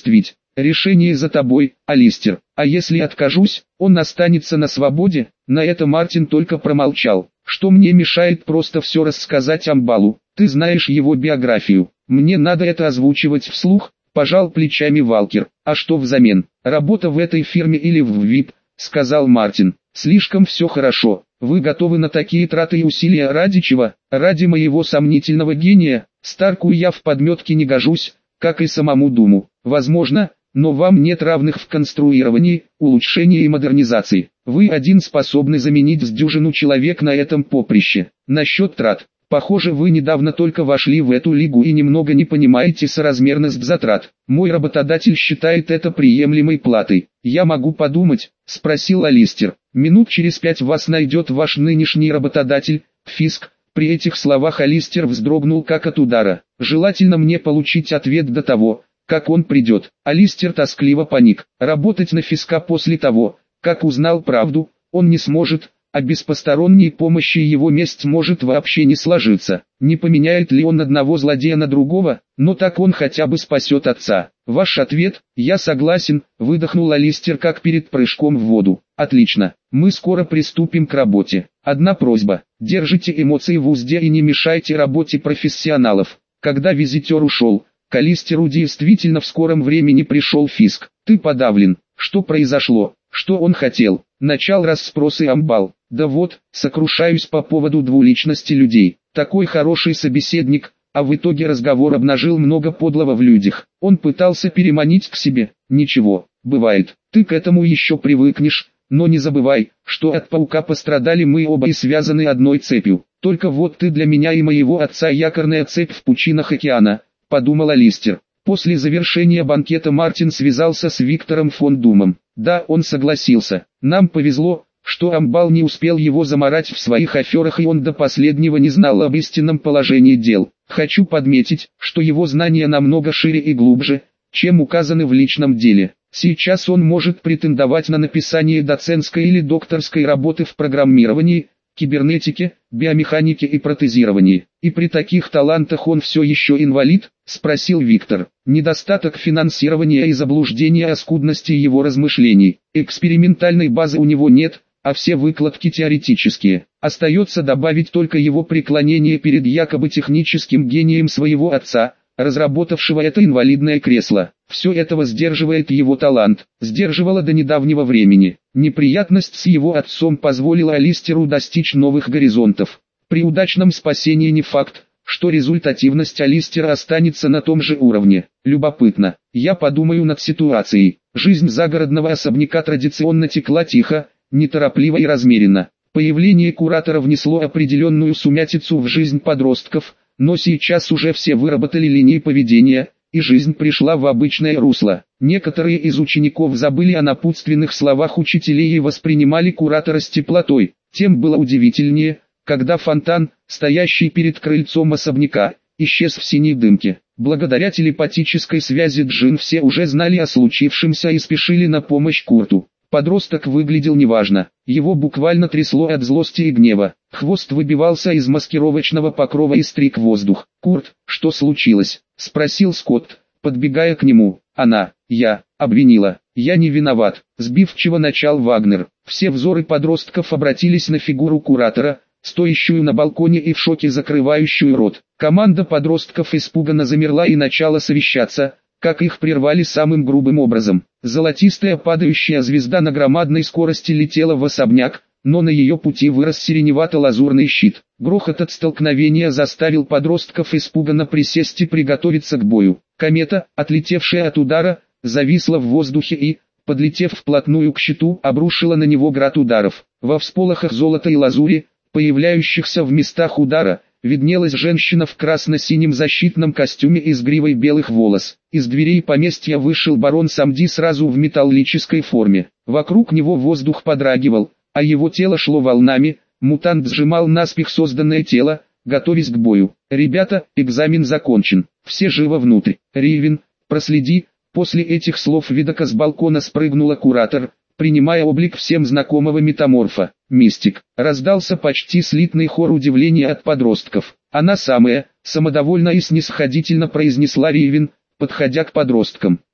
Решение за тобой, Алистер. А если откажусь, он останется на свободе? На это Мартин только промолчал. Что мне мешает просто все рассказать Амбалу? Ты знаешь его биографию. Мне надо это озвучивать вслух, пожал плечами Валкер. А что взамен? Работа в этой фирме или в ВИП, сказал Мартин. Слишком все хорошо. Вы готовы на такие траты и усилия ради чего? Ради моего сомнительного гения? Старку я в подметке не гожусь, как и самому Думу. Возможно, но вам нет равных в конструировании, улучшении и модернизации. Вы один способны заменить с дюжину человек на этом поприще. Насчет трат. Похоже, вы недавно только вошли в эту лигу и немного не понимаете соразмерность затрат. Мой работодатель считает это приемлемой платой. Я могу подумать, спросил Алистер. Минут через 5 вас найдет ваш нынешний работодатель, Фиск. При этих словах Алистер вздрогнул как от удара. Желательно мне получить ответ до того, как он придет. Алистер тоскливо паник. Работать на Фиска после того, как узнал правду, он не сможет, а без посторонней помощи его месть может вообще не сложиться. Не поменяет ли он одного злодея на другого, но так он хотя бы спасет отца. Ваш ответ, я согласен, выдохнул Алистер как перед прыжком в воду. Отлично, мы скоро приступим к работе. Одна просьба, держите эмоции в узде и не мешайте работе профессионалов. Когда визитер ушел, к Алистеру действительно в скором времени пришел Фиск. Ты подавлен. Что произошло? Что он хотел? Начал расспросы Амбал. Да вот, сокрушаюсь по поводу двуличности людей. Такой хороший собеседник, а в итоге разговор обнажил много подлого в людях. Он пытался переманить к себе. Ничего, бывает. Ты к этому еще привыкнешь, но не забывай, что от паука пострадали мы оба и связаны одной цепью. Только вот ты для меня и моего отца якорная цепь в пучинах океана, подумал Алистер. После завершения банкета Мартин связался с Виктором фон Думом. Да, он согласился. Нам повезло, что Амбал не успел его замарать в своих аферах и он до последнего не знал об истинном положении дел. Хочу подметить, что его знания намного шире и глубже, чем указаны в личном деле. Сейчас он может претендовать на написание доцентской или докторской работы в программировании, кибернетике, биомеханике и протезировании. И при таких талантах он все еще инвалид? Спросил Виктор. Недостаток финансирования и заблуждение о скудности его размышлений. Экспериментальной базы у него нет, а все выкладки теоретические. Остается добавить только его преклонение перед якобы техническим гением своего отца, разработавшего это инвалидное кресло. Все этого сдерживает его талант, сдерживало до недавнего времени. Неприятность с его отцом позволила Алистеру достичь новых горизонтов. При удачном спасении не факт, что результативность Алистера останется на том же уровне. Любопытно. Я подумаю над ситуацией. Жизнь загородного особняка традиционно текла тихо, неторопливо и размеренно. Появление куратора внесло определенную сумятицу в жизнь подростков, но сейчас уже все выработали линии поведения, и жизнь пришла в обычное русло. Некоторые из учеников забыли о напутственных словах учителей и воспринимали куратора с теплотой. Тем было удивительнее, когда фонтан, стоящий перед крыльцом особняка, исчез в синей дымке. Благодаря телепатической связи Джин все уже знали о случившемся и спешили на помощь Курту. Подросток выглядел неважно, его буквально трясло от злости и гнева. Хвост выбивался из маскировочного покрова и стриг воздух. «Курт, что случилось?» — спросил Скотт, подбегая к нему. «Я обвинила. Я не виноват», — сбивчиво начал Вагнер. Все взоры подростков обратились на фигуру куратора, стоящую на балконе и в шоке закрывающую рот. Команда подростков испуганно замерла и начала совещаться, как их прервали самым грубым образом. Золотистая падающая звезда на громадной скорости летела в особняк, но на ее пути вырос сиреневато-лазурный щит. Грохот от столкновения заставил подростков испуганно присесть и приготовиться к бою. Комета, отлетевшая от удара, зависла в воздухе и, подлетев вплотную к щиту, обрушила на него град ударов. Во всполохах золота и лазури, появляющихся в местах удара, виднелась женщина в красно-синем защитном костюме и с гривой белых волос. Из дверей поместья вышел барон Самди сразу в металлической форме. Вокруг него воздух подрагивал, а его тело шло волнами. Мутант сжимал наспех созданное тело, готовясь к бою. «Ребята, экзамен закончен. Все живо внутрь. Ривен, проследи». После этих слов видока с балкона спрыгнула куратор, принимая облик всем знакомого метаморфа. «Мистик», раздался почти слитный хор удивления от подростков. «Она самая», самодовольно и снисходительно произнесла Ривен, подходя к подросткам.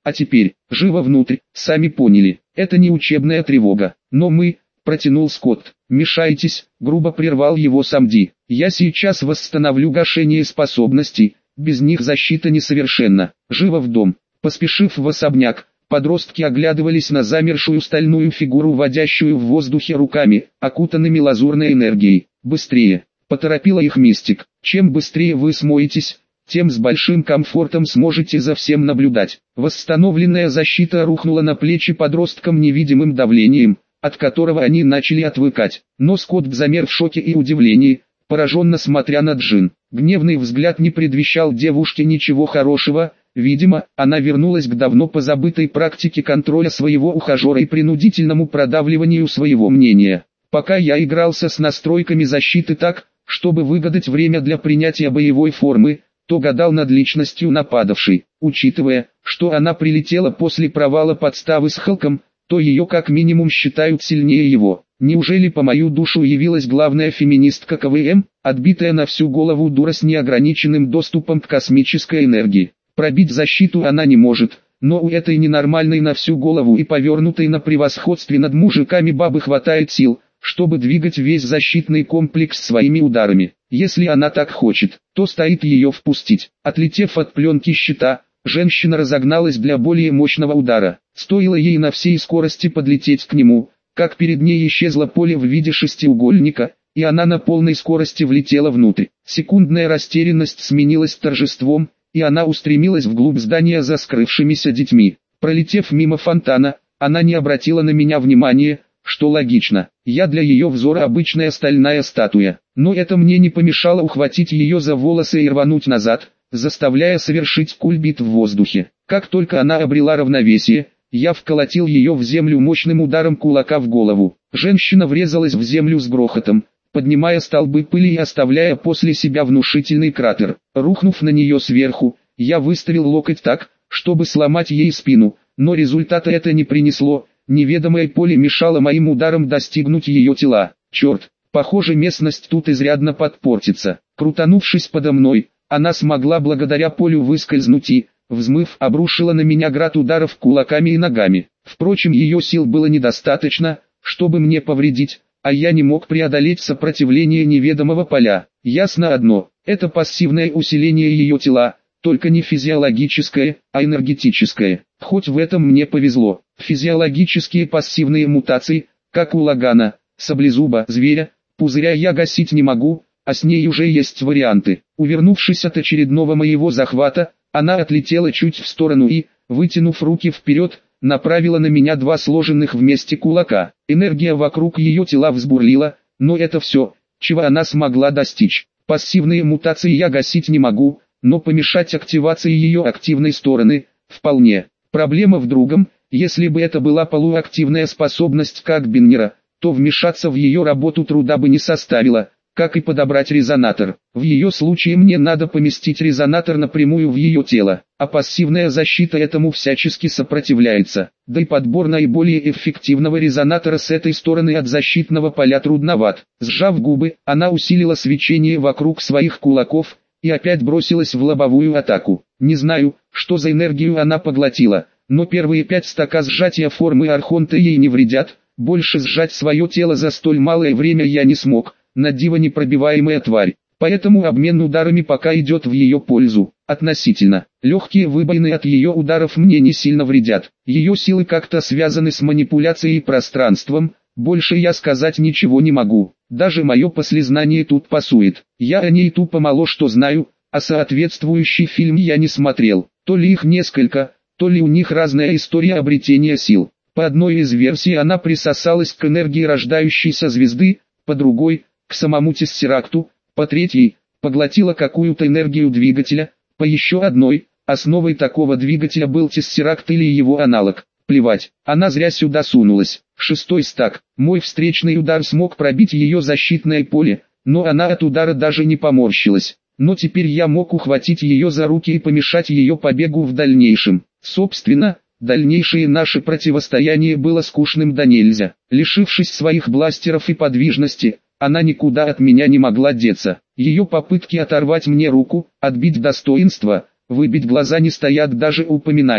А теперь, живо внутрь, сами поняли, это не учебная тревога. Но мы, протянул Скотт. Мешайтесь, грубо прервал его Самди. Я сейчас восстановлю гашение способностей, без них защита несовершенна. Живо в дом. Поспешив в особняк, подростки оглядывались на замершую стальную фигуру, водящую в воздухе руками, окутанными лазурной энергией. Быстрее, поторопила их мистик. Чем быстрее вы смоетесь, тем с большим комфортом сможете за всем наблюдать. Восстановленная защита рухнула на плечи подросткам невидимым давлением, от которого они начали отвыкать. Но Скотт замер в шоке и удивлении, пораженно смотря на Джин. Гневный взгляд не предвещал девушке ничего хорошего. Видимо, она вернулась к давно позабытой практике контроля своего ухажера и принудительному продавливанию своего мнения. Пока я игрался с настройками защиты так, чтобы выгадать время для принятия боевой формы, то гадал над личностью нападавшей. Учитывая, что она прилетела после провала подставы с Халком, то ее как минимум считают сильнее его. Неужели по мою душу явилась главная феминистка КВМ, отбитая на всю голову дура с неограниченным доступом к космической энергии? Пробить защиту она не может, но у этой ненормальной на всю голову и повернутой на превосходстве над мужиками бабы хватает сил, чтобы двигать весь защитный комплекс своими ударами. Если она так хочет, то стоит ее впустить. Отлетев от пленки щита, женщина разогналась для более мощного удара. Стоило ей на всей скорости подлететь к нему, как перед ней исчезло поле в виде шестиугольника, и она на полной скорости влетела внутрь. Секундная растерянность сменилась торжеством, и она устремилась вглубь здания за скрывшимися детьми. Пролетев мимо фонтана, она не обратила на меня внимания, что логично. Я для ее взора обычная стальная статуя. Но это мне не помешало ухватить ее за волосы и рвануть назад, заставляя совершить кульбит в воздухе. Как только она обрела равновесие, я вколотил ее в землю мощным ударом кулака в голову. Женщина врезалась в землю с грохотом, поднимая столбы пыли и оставляя после себя внушительный кратер. Рухнув на нее сверху, я выставил локоть так, чтобы сломать ей спину, но результата это не принесло. Неведомое поле мешало моим ударам достигнуть ее тела. Черт, похоже, местность тут изрядно подпортится. Крутанувшись подо мной, она смогла благодаря полю выскользнуть и, взмыв, обрушила на меня град ударов кулаками и ногами. Впрочем, ее сил было недостаточно, чтобы мне повредить, а я не мог преодолеть сопротивление неведомого поля. Ясно одно, это пассивное усиление ее тела, только не физиологическое, а энергетическое. Хоть в этом мне повезло. Физиологические пассивные мутации, как у Лагана, саблезуба, зверя, пузыря я гасить не могу, а с ней уже есть варианты. Увернувшись от очередного моего захвата, она отлетела чуть в сторону и, вытянув руки вперед, направила на меня два сложенных вместе кулака. Энергия вокруг ее тела взбурлила, но это все, чего она смогла достичь. Пассивные мутации я гасить не могу, но помешать активации ее активной стороны – вполне. Проблема в другом, если бы это была полуактивная способность как Биннера, то вмешаться в ее работу труда бы не составило, как и подобрать резонатор. В ее случае мне надо поместить резонатор напрямую в ее тело, а пассивная защита этому всячески сопротивляется. Да и подбор наиболее эффективного резонатора с этой стороны от защитного поля трудноват. Сжав губы, она усилила свечение вокруг своих кулаков и опять бросилась в лобовую атаку. Не знаю, что за энергию она поглотила, но первые 5 стака сжатия формы Архонта ей не вредят. Больше сжать свое тело за столь малое время я не смог. На диво непробиваемая тварь, поэтому обмен ударами пока идет в ее пользу. Относительно, легкие выбоины от ее ударов мне не сильно вредят. Ее силы как-то связаны с манипуляцией пространством, больше я сказать ничего не могу. Даже мое послезнание тут пасует. Я о ней тупо мало что знаю, а соответствующий фильм я не смотрел. То ли их несколько, то ли у них разная история обретения сил. По одной из версий она присосалась к энергии рождающейся звезды, по другой – к самому Тессеракту, по третьей – поглотила какую-то энергию двигателя, по еще одной – основой такого двигателя был Тессеракт или его аналог. Плевать, она зря сюда сунулась. 6-й стак. Мой встречный удар смог пробить ее защитное поле, но она от удара даже не поморщилась. Но теперь я мог ухватить ее за руки и помешать ее побегу в дальнейшем. Собственно, дальнейшее наше противостояние было скучным до нельзя. Лишившись своих бластеров и подвижности, она никуда от меня не могла деться. Ее попытки оторвать мне руку, отбить достоинство, выбить глаза не стоят даже упоминания.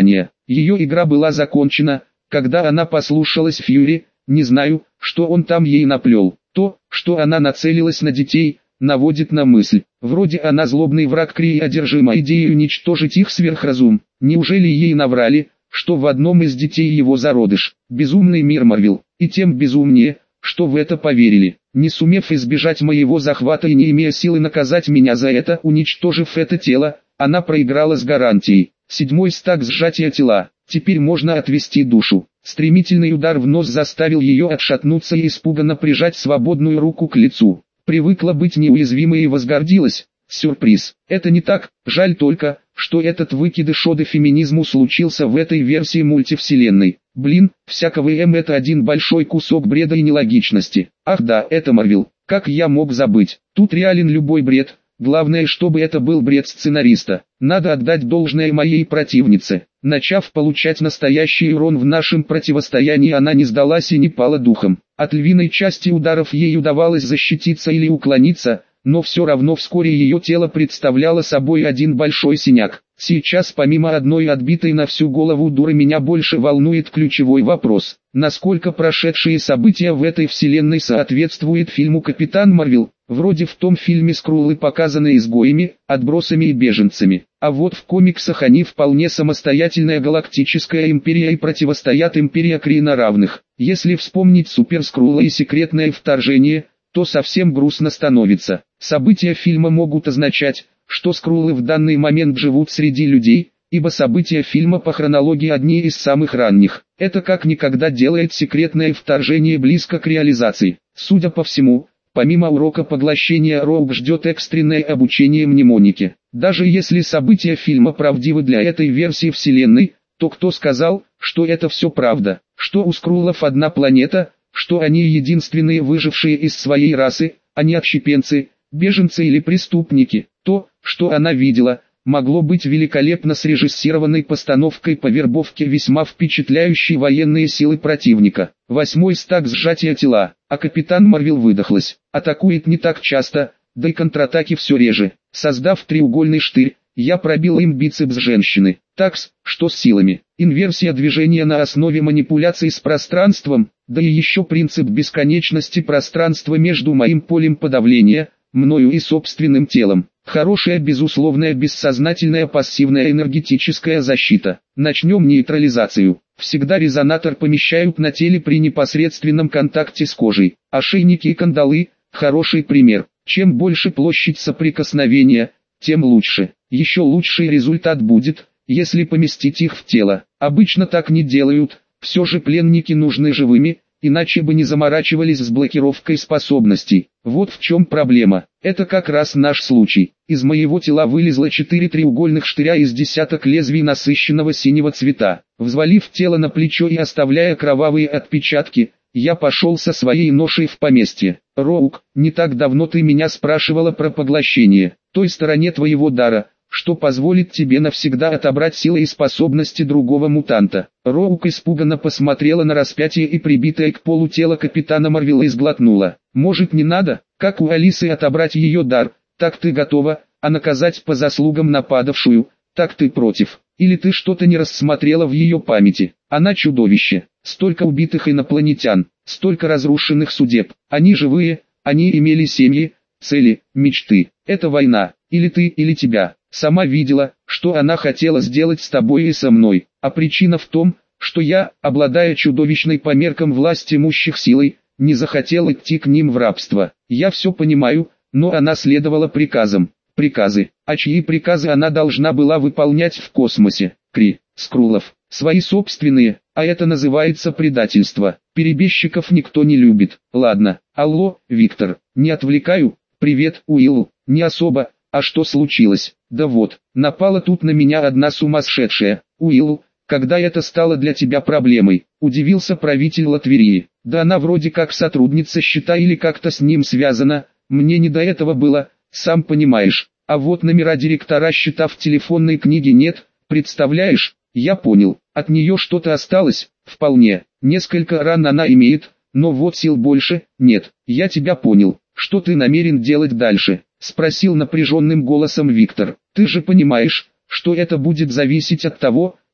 Ее игра была закончена, когда она послушалась Фьюри. Не знаю, что он там ей наплел. То, что она нацелилась на детей, наводит на мысль. Вроде она злобный враг Крии и одержима идеей уничтожить их сверхразум. Неужели ей наврали, что в одном из детей его зародыш? Безумный мир Марвел. И тем безумнее, что в это поверили. Не сумев избежать моего захвата и не имея силы наказать меня за это, уничтожив это тело, она проиграла с гарантией. 7 стак сжатия тела. Теперь можно отвести душу. Стремительный удар в нос заставил ее отшатнуться и испуганно прижать свободную руку к лицу. Привыкла быть неуязвимой и возгордилась. Сюрприз. Это не так, жаль только, что этот выкидыш оды феминизму случился в этой версии мультивселенной. Блин, всякого это один большой кусок бреда и нелогичности. Ах да, это Марвел. Как я мог забыть? Тут реален любой бред. Главное, чтобы это был бред сценариста. Надо отдать должное моей противнице. Начав получать настоящий урон в нашем противостоянии, она не сдалась и не пала духом. От львиной части ударов ей удавалось защититься или уклониться, но все равно вскоре ее тело представляло собой один большой синяк. Сейчас помимо одной отбитой на всю голову дуры меня больше волнует ключевой вопрос. Насколько прошедшие события в этой вселенной соответствуют фильму «Капитан Марвел»? Вроде в том фильме скруллы показаны изгоями, отбросами и беженцами. А вот в комиксах они вполне самостоятельная галактическая империя и противостоят империя Крии на равных. Если вспомнить Супер Скрулла и секретное вторжение, то совсем грустно становится. События фильма могут означать, что скруллы в данный момент живут среди людей, ибо события фильма по хронологии одни из самых ранних. Это как никогда делает секретное вторжение близко к реализации. Судя по всему, помимо урока поглощения Роуг ждет экстренное обучение мнемонике. Даже если события фильма правдивы для этой версии вселенной, то кто сказал, что это все правда? Что у скруллов одна планета, что они единственные выжившие из своей расы, а не отщепенцы, беженцы или преступники? То, что она видела, могло быть великолепно срежиссированной постановкой по вербовке весьма впечатляющей военные силы противника. 8 стак сжатия тела, а капитан Марвел выдохлась. Атакует не так часто, да и контратаки все реже. Создав треугольный штырь, я пробил им бицепс женщины. Такс, что с силами? Инверсия движения на основе манипуляций с пространством, да и еще принцип бесконечности пространства между моим полем подавления, мною и собственным телом. Хорошая безусловная бессознательная пассивная энергетическая защита. Начнем нейтрализацию. Всегда резонатор помещают на теле при непосредственном контакте с кожей. Ошейники и кандалы – хороший пример. Чем больше площадь соприкосновения, тем лучше. Еще лучший результат будет, если поместить их в тело. Обычно так не делают, все же пленники нужны живыми, иначе бы не заморачивались с блокировкой способностей. Вот в чем проблема. Это как раз наш случай. Из моего тела вылезло 4 треугольных штыря из десяток лезвий насыщенного синего цвета. Взвалив тело на плечо и оставляя кровавые отпечатки, я пошел со своей ношей в поместье. Роуг, не так давно ты меня спрашивала про поглощение. Той стороне твоего дара, что позволит тебе навсегда отобрать силы и способности другого мутанта. Роуг испуганно посмотрела на распятие и прибитое к полу тело капитана Марвела и сглотнула. Может, не надо, как у Алисы, отобрать ее дар? Так ты готова, а наказать по заслугам нападавшую, так ты против. Или ты что-то не рассмотрела в ее памяти? Она чудовище. Столько убитых инопланетян, столько разрушенных судеб. Они живые, они имели семьи, цели, мечты. Это война. Или ты, или тебя. Сама видела, что она хотела сделать с тобой и со мной. А причина в том, что я, обладая чудовищной по меркам власть имущих силой, не захотел идти к ним в рабство. Я все понимаю, но она следовала приказам. Приказы. А чьи приказы она должна была выполнять в космосе? Кри, Скруллов. Свои собственные, а это называется предательство. Перебежчиков никто не любит. Ладно, алло, Виктор, не отвлекаю? Привет, Уилл. Не особо. А что случилось? Да вот, напала тут на меня одна сумасшедшая. Уилл, когда это стало для тебя проблемой? Удивился правитель Латверии. Да она вроде как сотрудница счета или как-то с ним связана. Мне не до этого было, сам понимаешь. А вот номера директора счета в телефонной книге нет, представляешь? Я понял, от нее что-то осталось, вполне. Несколько ран она имеет, но вот сил больше, нет. Я тебя понял. Что ты намерен делать дальше? Спросил напряженным голосом Виктор. Ты же понимаешь, что это будет зависеть от того,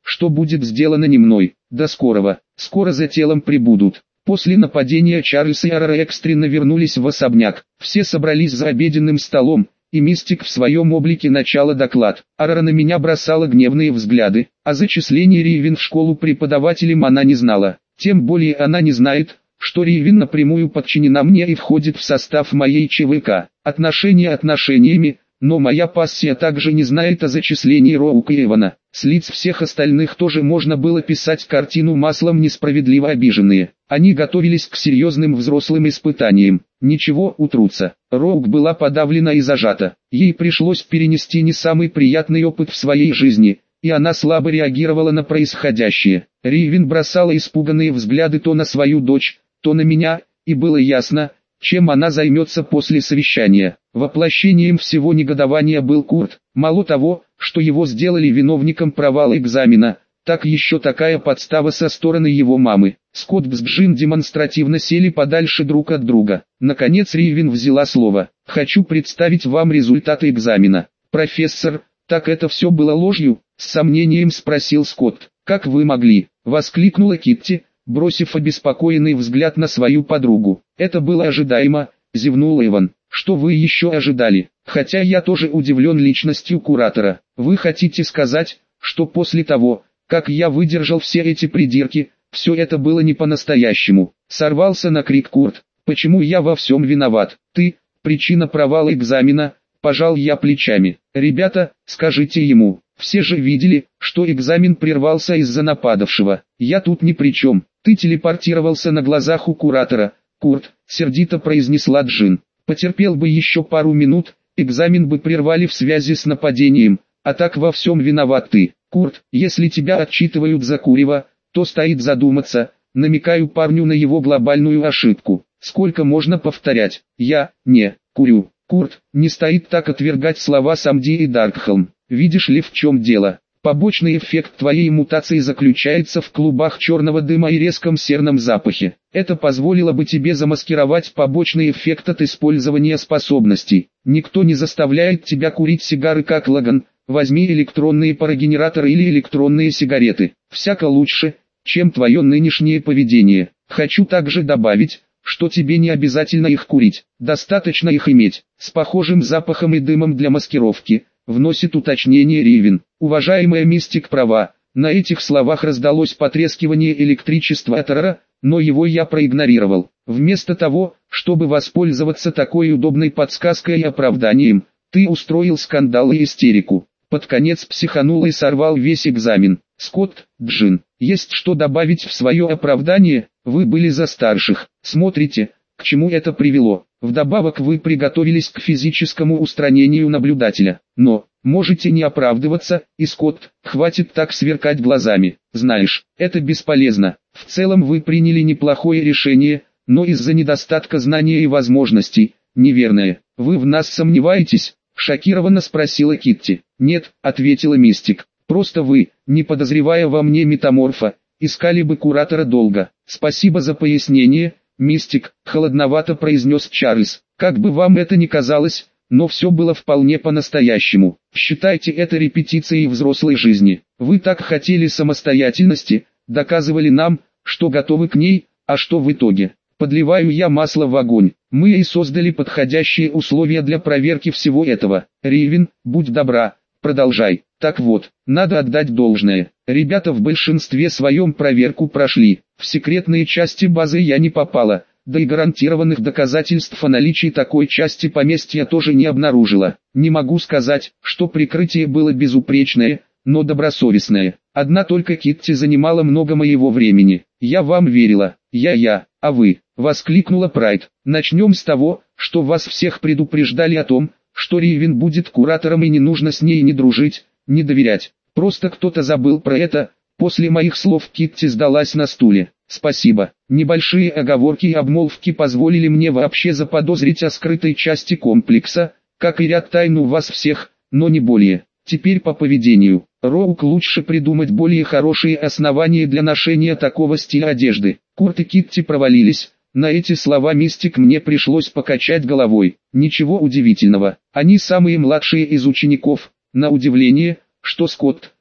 что будет сделано не мной. До скорого. Скоро за телом прибудут. После нападения Чарльз и Арара экстренно вернулись в особняк. Все собрались за обеденным столом, и Мистик в своем облике начала доклад. Арара на меня бросала гневные взгляды. О зачислении Ривен в школу преподавателем она не знала. Тем более она не знает, что Ривен напрямую подчинена мне и входит в состав моей ЧВК. Отношения отношениями, но моя пассия также не знает о зачислении Роука и Эвана. С лиц всех остальных тоже можно было писать картину маслом несправедливо обиженные. Они готовились к серьезным взрослым испытаниям. Ничего, утрутся. Роук была подавлена и зажата. Ей пришлось перенести не самый приятный опыт в своей жизни, и она слабо реагировала на происходящее. Ривен бросала испуганные взгляды то на свою дочь, то на меня, и было ясно, чем она займется после совещания. Воплощением всего негодования был Курт. Мало того, что его сделали виновником провала экзамена, так еще такая подстава со стороны его мамы. Скотт с Джин демонстративно сели подальше друг от друга. Наконец Ривен взяла слово. «Хочу представить вам результаты экзамена». «Профессор, так это все было ложью?» — с сомнением спросил Скотт. «Как вы могли?» — воскликнула Китти, бросив обеспокоенный взгляд на свою подругу. «Это было ожидаемо», — зевнул Эван. «Что вы еще ожидали? Хотя я тоже удивлен личностью куратора. Вы хотите сказать, что после того, как я выдержал все эти придирки, все это было не по-настоящему?» Сорвался на крик Курт. «Почему я во всем виноват? Ты, причина провала экзамена», — пожал я плечами. «Ребята, скажите ему, все же видели, что экзамен прервался из-за нападавшего. Я тут ни при чем. Ты телепортировался на глазах у куратора, Курт», — сердито произнесла Джин. «Потерпел бы еще пару минут, экзамен бы прервали в связи с нападением, а так во всем виноват ты. Курт, если тебя отчитывают за курево, то стоит задуматься», — намекаю парню на его глобальную ошибку. «Сколько можно повторять? Я не курю». Курт, не стоит так отвергать слова Самди и Даркхолм. «Видишь ли, в чем дело? Побочный эффект твоей мутации заключается в клубах черного дыма и резком серном запахе. Это позволило бы тебе замаскировать побочный эффект от использования способностей. Никто не заставляет тебя курить сигары как Лаган. Возьми электронные парогенераторы или электронные сигареты. Всяко лучше, чем твое нынешнее поведение. Хочу также добавить, что тебе не обязательно их курить. Достаточно их иметь, с похожим запахом и дымом для маскировки», — вносит уточнение Ривен. «Уважаемая Мистик права». На этих словах раздалось потрескивание электричества от Арара, но его я проигнорировал. Вместо того, чтобы воспользоваться такой удобной подсказкой и оправданием, ты устроил скандал и истерику. Под конец психанул и сорвал весь экзамен. Скотт, Джин, есть что добавить в свое оправдание? Вы были за старших. Смотрите, к чему это привело. Вдобавок вы приготовились к физическому устранению наблюдателя. Но, можете не оправдываться, и Скотт, хватит так сверкать глазами. Знаешь, это бесполезно. В целом вы приняли неплохое решение, но из-за недостатка знаний и возможностей, неверное. Вы в нас сомневаетесь? Шокированно спросила Китти. «Нет», — ответила Мистик. «Просто вы, не подозревая во мне метаморфа, искали бы куратора долго». «Спасибо за пояснение, Мистик», — холодновато произнес Чарльз. «Как бы вам это ни казалось, но все было вполне по-настоящему. Считайте это репетицией взрослой жизни. Вы так хотели самостоятельности, доказывали нам, что готовы к ней, а что в итоге? Подливаю я масло в огонь. Мы и создали подходящие условия для проверки всего этого. Ривен, будь добра, продолжай». Так вот, надо отдать должное. Ребята в большинстве своем проверку прошли. В секретные части базы я не попала, да и гарантированных доказательств о наличии такой части поместья тоже не обнаружила. Не могу сказать, что прикрытие было безупречное, но добросовестное. Одна только Китти занимала много моего времени. Я вам верила. Я, а вы? Воскликнула Прайд. Начнем с того, что вас всех предупреждали о том, что Ривен будет куратором и не нужно с ней не дружить, не доверять. Просто кто-то забыл про это. После моих слов Китти сдалась на стуле. Спасибо. Небольшие оговорки и обмолвки позволили мне вообще заподозрить о скрытой части комплекса, как и ряд тайн у вас всех, но не более. Теперь по поведению. Роук лучше придумать более хорошие основания для ношения такого стиля одежды. Курт и Китти провалились. На эти слова Мистик мне пришлось покачать головой. Ничего удивительного. Они самые младшие из учеников. На удивление, что Скотт,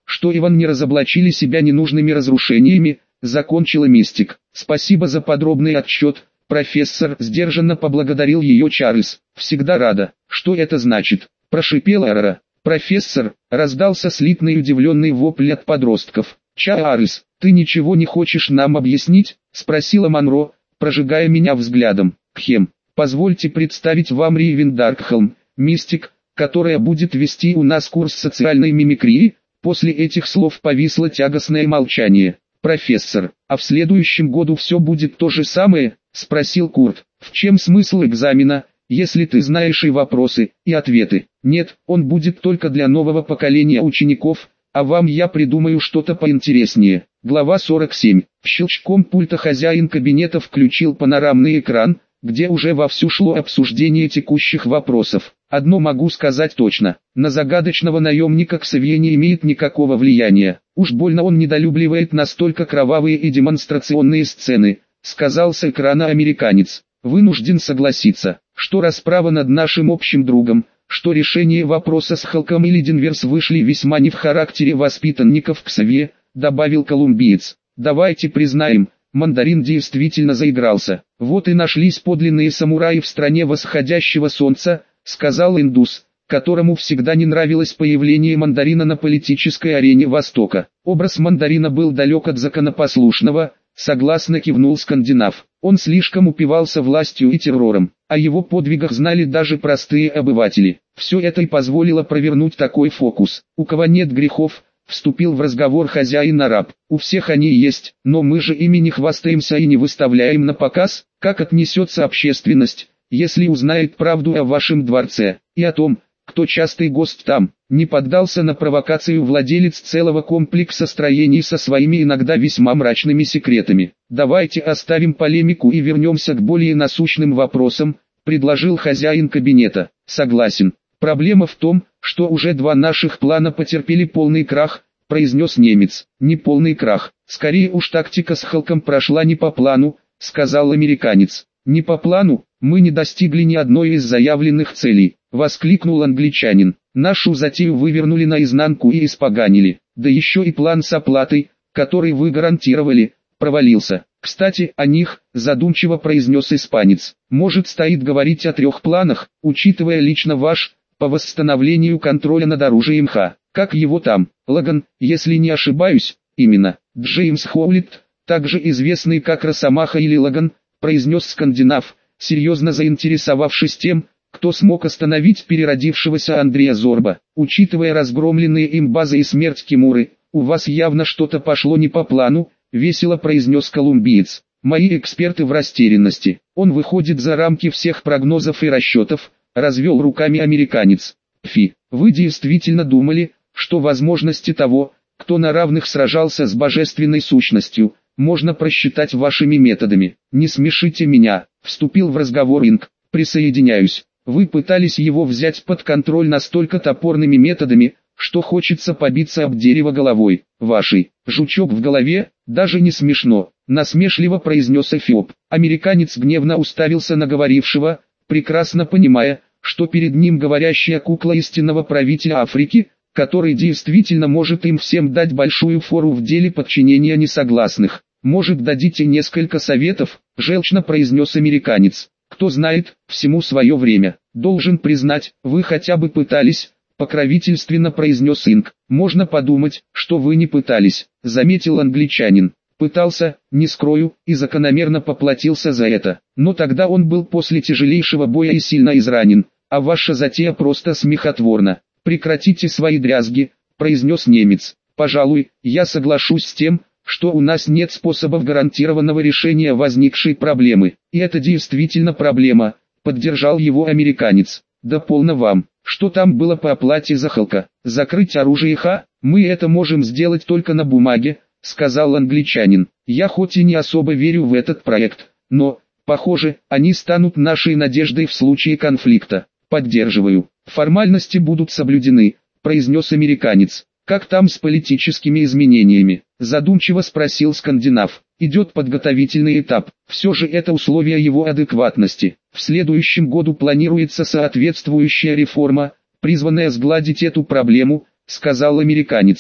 что Иван не разоблачили себя ненужными разрушениями, закончила Мистик. Спасибо за подробный отчет, профессор, сдержанно поблагодарил ее Чарльз. Всегда рада. Что это значит? Прошипела Арара. Профессор, раздался слитный удивленный вопль от подростков. Чарльз, ты ничего не хочешь нам объяснить? Спросила Монро, прожигая меня взглядом. Кхем. Позвольте представить вам Ривен Даркхолм, мистик, которая будет вести у нас курс социальной мимикрии. После этих слов повисло тягостное молчание. «Профессор, а в следующем году все будет то же самое?» – спросил Курт. «В чем смысл экзамена, если ты знаешь и вопросы, и ответы?» «Нет, он будет только для нового поколения учеников, а вам я придумаю что-то поинтереснее». Глава 47. Щелчком пульта хозяин кабинета включил панорамный экран, где уже вовсю шло обсуждение текущих вопросов. Одно могу сказать точно, на загадочного наемника Ксавье не имеет никакого влияния. Уж больно он недолюбливает настолько кровавые и демонстрационные сцены, сказал с экрана американец. Вынужден согласиться, что расправа над нашим общим другом, что решение вопроса с Халком и Лиденверс вышли весьма не в характере воспитанников Ксавье, добавил колумбиец. Давайте признаем, Мандарин действительно заигрался. Вот и нашлись подлинные самураи в стране восходящего солнца, сказал индус, которому всегда не нравилось появление Мандарина на политической арене Востока. Образ Мандарина был далек от законопослушного, согласно кивнул скандинав. Он слишком упивался властью и террором. О его подвигах знали даже простые обыватели. Все это и позволило провернуть такой фокус. У кого нет грехов, вступил в разговор хозяин-араб. У всех они есть, но мы же ими не хвастаемся и не выставляем на показ. Как отнесется общественность, если узнает правду о вашем дворце, и о том, кто частый гость там? Не поддался на провокацию владелец целого комплекса строений со своими иногда весьма мрачными секретами. Давайте оставим полемику и вернемся к более насущным вопросам, предложил хозяин кабинета. Согласен. Проблема в том, что уже два наших плана потерпели полный крах, произнес немец. Не полный крах, скорее уж тактика с Халком прошла не по плану, сказал американец. Не по плану, мы не достигли ни одной из заявленных целей, воскликнул англичанин. Нашу затею вывернули наизнанку и испоганили. Да еще и план с оплатой, который вы гарантировали, провалился. Кстати, о них, задумчиво произнес испанец. Может, стоит говорить о 3 планах, учитывая лично ваш, по восстановлению контроля над оружием Х. Как его там? Лаган, если не ошибаюсь, именно. Джеймс Хоулитт, также известный как Росомаха или Лаган, произнес скандинав, серьезно заинтересовавшись тем, кто смог остановить переродившегося Андрея Зорба. Учитывая разгромленные им базы и смерть Кимуры, у вас явно что-то пошло не по плану, весело произнес колумбиец. Мои эксперты в растерянности. Он выходит за рамки всех прогнозов и расчетов, развел руками американец. Фи, вы действительно думали, что возможности того, кто на равных сражался с божественной сущностью, можно просчитать вашими методами? Не смешите меня, вступил в разговор Инг. Присоединяюсь. Вы пытались его взять под контроль настолько топорными методами, что хочется побиться об дерево головой. Вашей, жучок в голове, даже не смешно, насмешливо произнес Эфиоп. Американец гневно уставился на говорившего, прекрасно понимая, что перед ним говорящая кукла истинного правителя Африки, который действительно может им всем дать большую фору в деле подчинения несогласных. «Может, дадите несколько советов?» – желчно произнес американец. «Кто знает, всему свое время. Должен признать, вы хотя бы пытались», – покровительственно произнес Инг. «Можно подумать, что вы не пытались», – заметил англичанин. «Пытался, не скрою, и закономерно поплатился за это. Но тогда он был после тяжелейшего боя и сильно изранен, а ваша затея просто смехотворна. Прекратите свои дрязги», – произнес немец. «Пожалуй, я соглашусь с тем, что у нас нет способов гарантированного решения возникшей проблемы. И это действительно проблема», – поддержал его американец. «Да полно вам, что там было по оплате за Халка? Закрыть оружие Х? Мы это можем сделать только на бумаге», – сказал англичанин. «Я хоть и не особо верю в этот проект, но, похоже, они станут нашей надеждой в случае конфликта. Поддерживаю. Формальности будут соблюдены», – произнес американец. «Как там с политическими изменениями?» – задумчиво спросил скандинав. «Идет подготовительный этап. Все же это условие его адекватности. В следующем году планируется соответствующая реформа, призванная сгладить эту проблему», – сказал американец.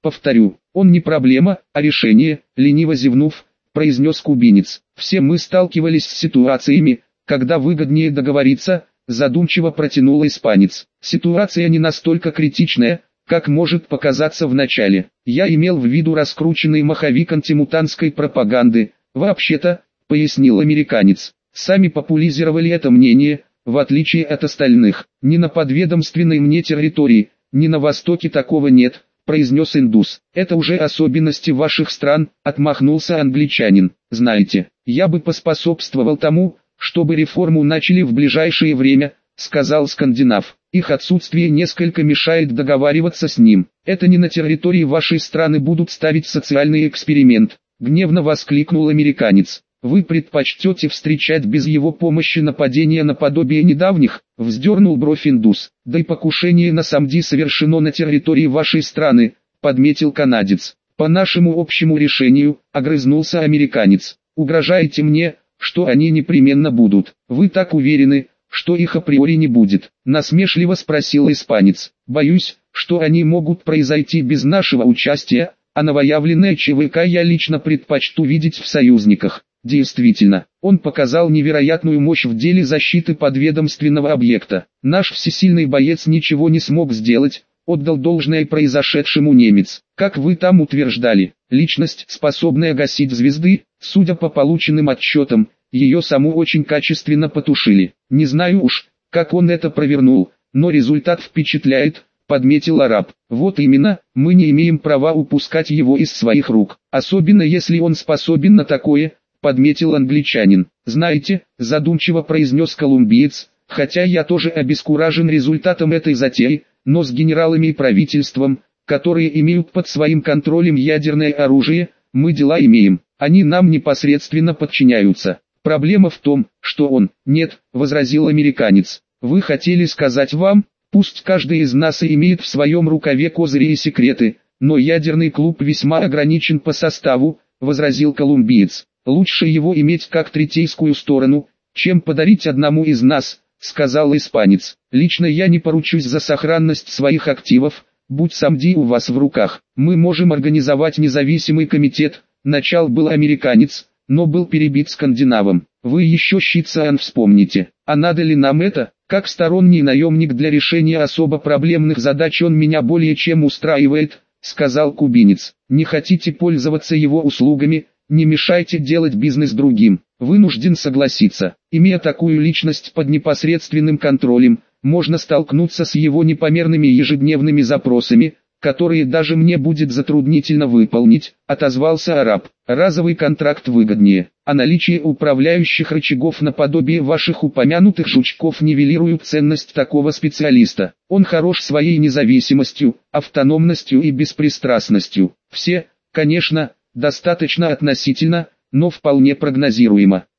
Повторю, он не проблема, а решение, лениво зевнув, произнес кубинец. Все мы сталкивались с ситуациями, когда выгоднее договориться, задумчиво протянул испанец. Ситуация не настолько критичная, как может показаться в начале. Я имел в виду раскрученный маховик антимутантской пропаганды. Вообще-то, пояснил американец, сами популяризировали это мнение, в отличие от остальных. Ни на подведомственной мне территории, ни на Востоке такого нет, произнес индус. Это уже особенности ваших стран, отмахнулся англичанин. Знаете, я бы поспособствовал тому, чтобы реформу начали в ближайшее время, сказал скандинав. Их отсутствие несколько мешает договариваться с ним. Это не на территории вашей страны будут ставить социальный эксперимент, гневно воскликнул американец. Вы предпочтете встречать без его помощи нападения наподобие недавних, вздернул бровь индус. Да и покушение на Самди совершено на территории вашей страны, подметил канадец. По нашему общему решению, огрызнулся американец. Угрожаете мне, что они непременно будут. Вы так уверены, что их априори не будет? Насмешливо спросил испанец. Боюсь, что они могут произойти без нашего участия, а новоявленное ЧВК я лично предпочту видеть в союзниках. Действительно, он показал невероятную мощь в деле защиты подведомственного объекта. Наш всесильный боец ничего не смог сделать, отдал должное произошедшему немец. Как вы там утверждали, личность, способная гасить звезды, судя по полученным отчетам, ее саму очень качественно потушили. Не знаю уж, как он это провернул, но результат впечатляет, подметил араб. Вот именно, мы не имеем права упускать его из своих рук, особенно если он способен на такое, подметил англичанин. Знаете, задумчиво произнес колумбиец, хотя я тоже обескуражен результатом этой затеи, но с генералами и правительством, которые имеют под своим контролем ядерное оружие, мы дела имеем, они нам непосредственно подчиняются. Проблема в том, что он, нет, возразил американец. Вы хотели сказать вам, пусть каждый из нас и имеет в своем рукаве козыри и секреты, но ядерный клуб весьма ограничен по составу, возразил колумбиец. Лучше его иметь как третейскую сторону, чем подарить одному из нас, сказал испанец. Лично я не поручусь за сохранность своих активов, будь Самди у вас в руках. Мы можем организовать независимый комитет, начал был американец, но был перебит скандинавом. Вы еще Щитсаан вспомните. А надо ли нам это? Как сторонний наемник для решения особо проблемных задач он меня более чем устраивает, сказал кубинец. Не хотите пользоваться его услугами? Не мешайте делать бизнес другим. Вынужден согласиться. Имея такую личность под непосредственным контролем, можно столкнуться с его непомерными ежедневными запросами, которые даже мне будет затруднительно выполнить, отозвался араб. Разовый контракт выгоднее, а наличие управляющих рычагов наподобие ваших упомянутых жучков нивелируют ценность такого специалиста. Он хорош своей независимостью, автономностью и беспристрастностью. Все, конечно, достаточно относительно, но вполне прогнозируемо.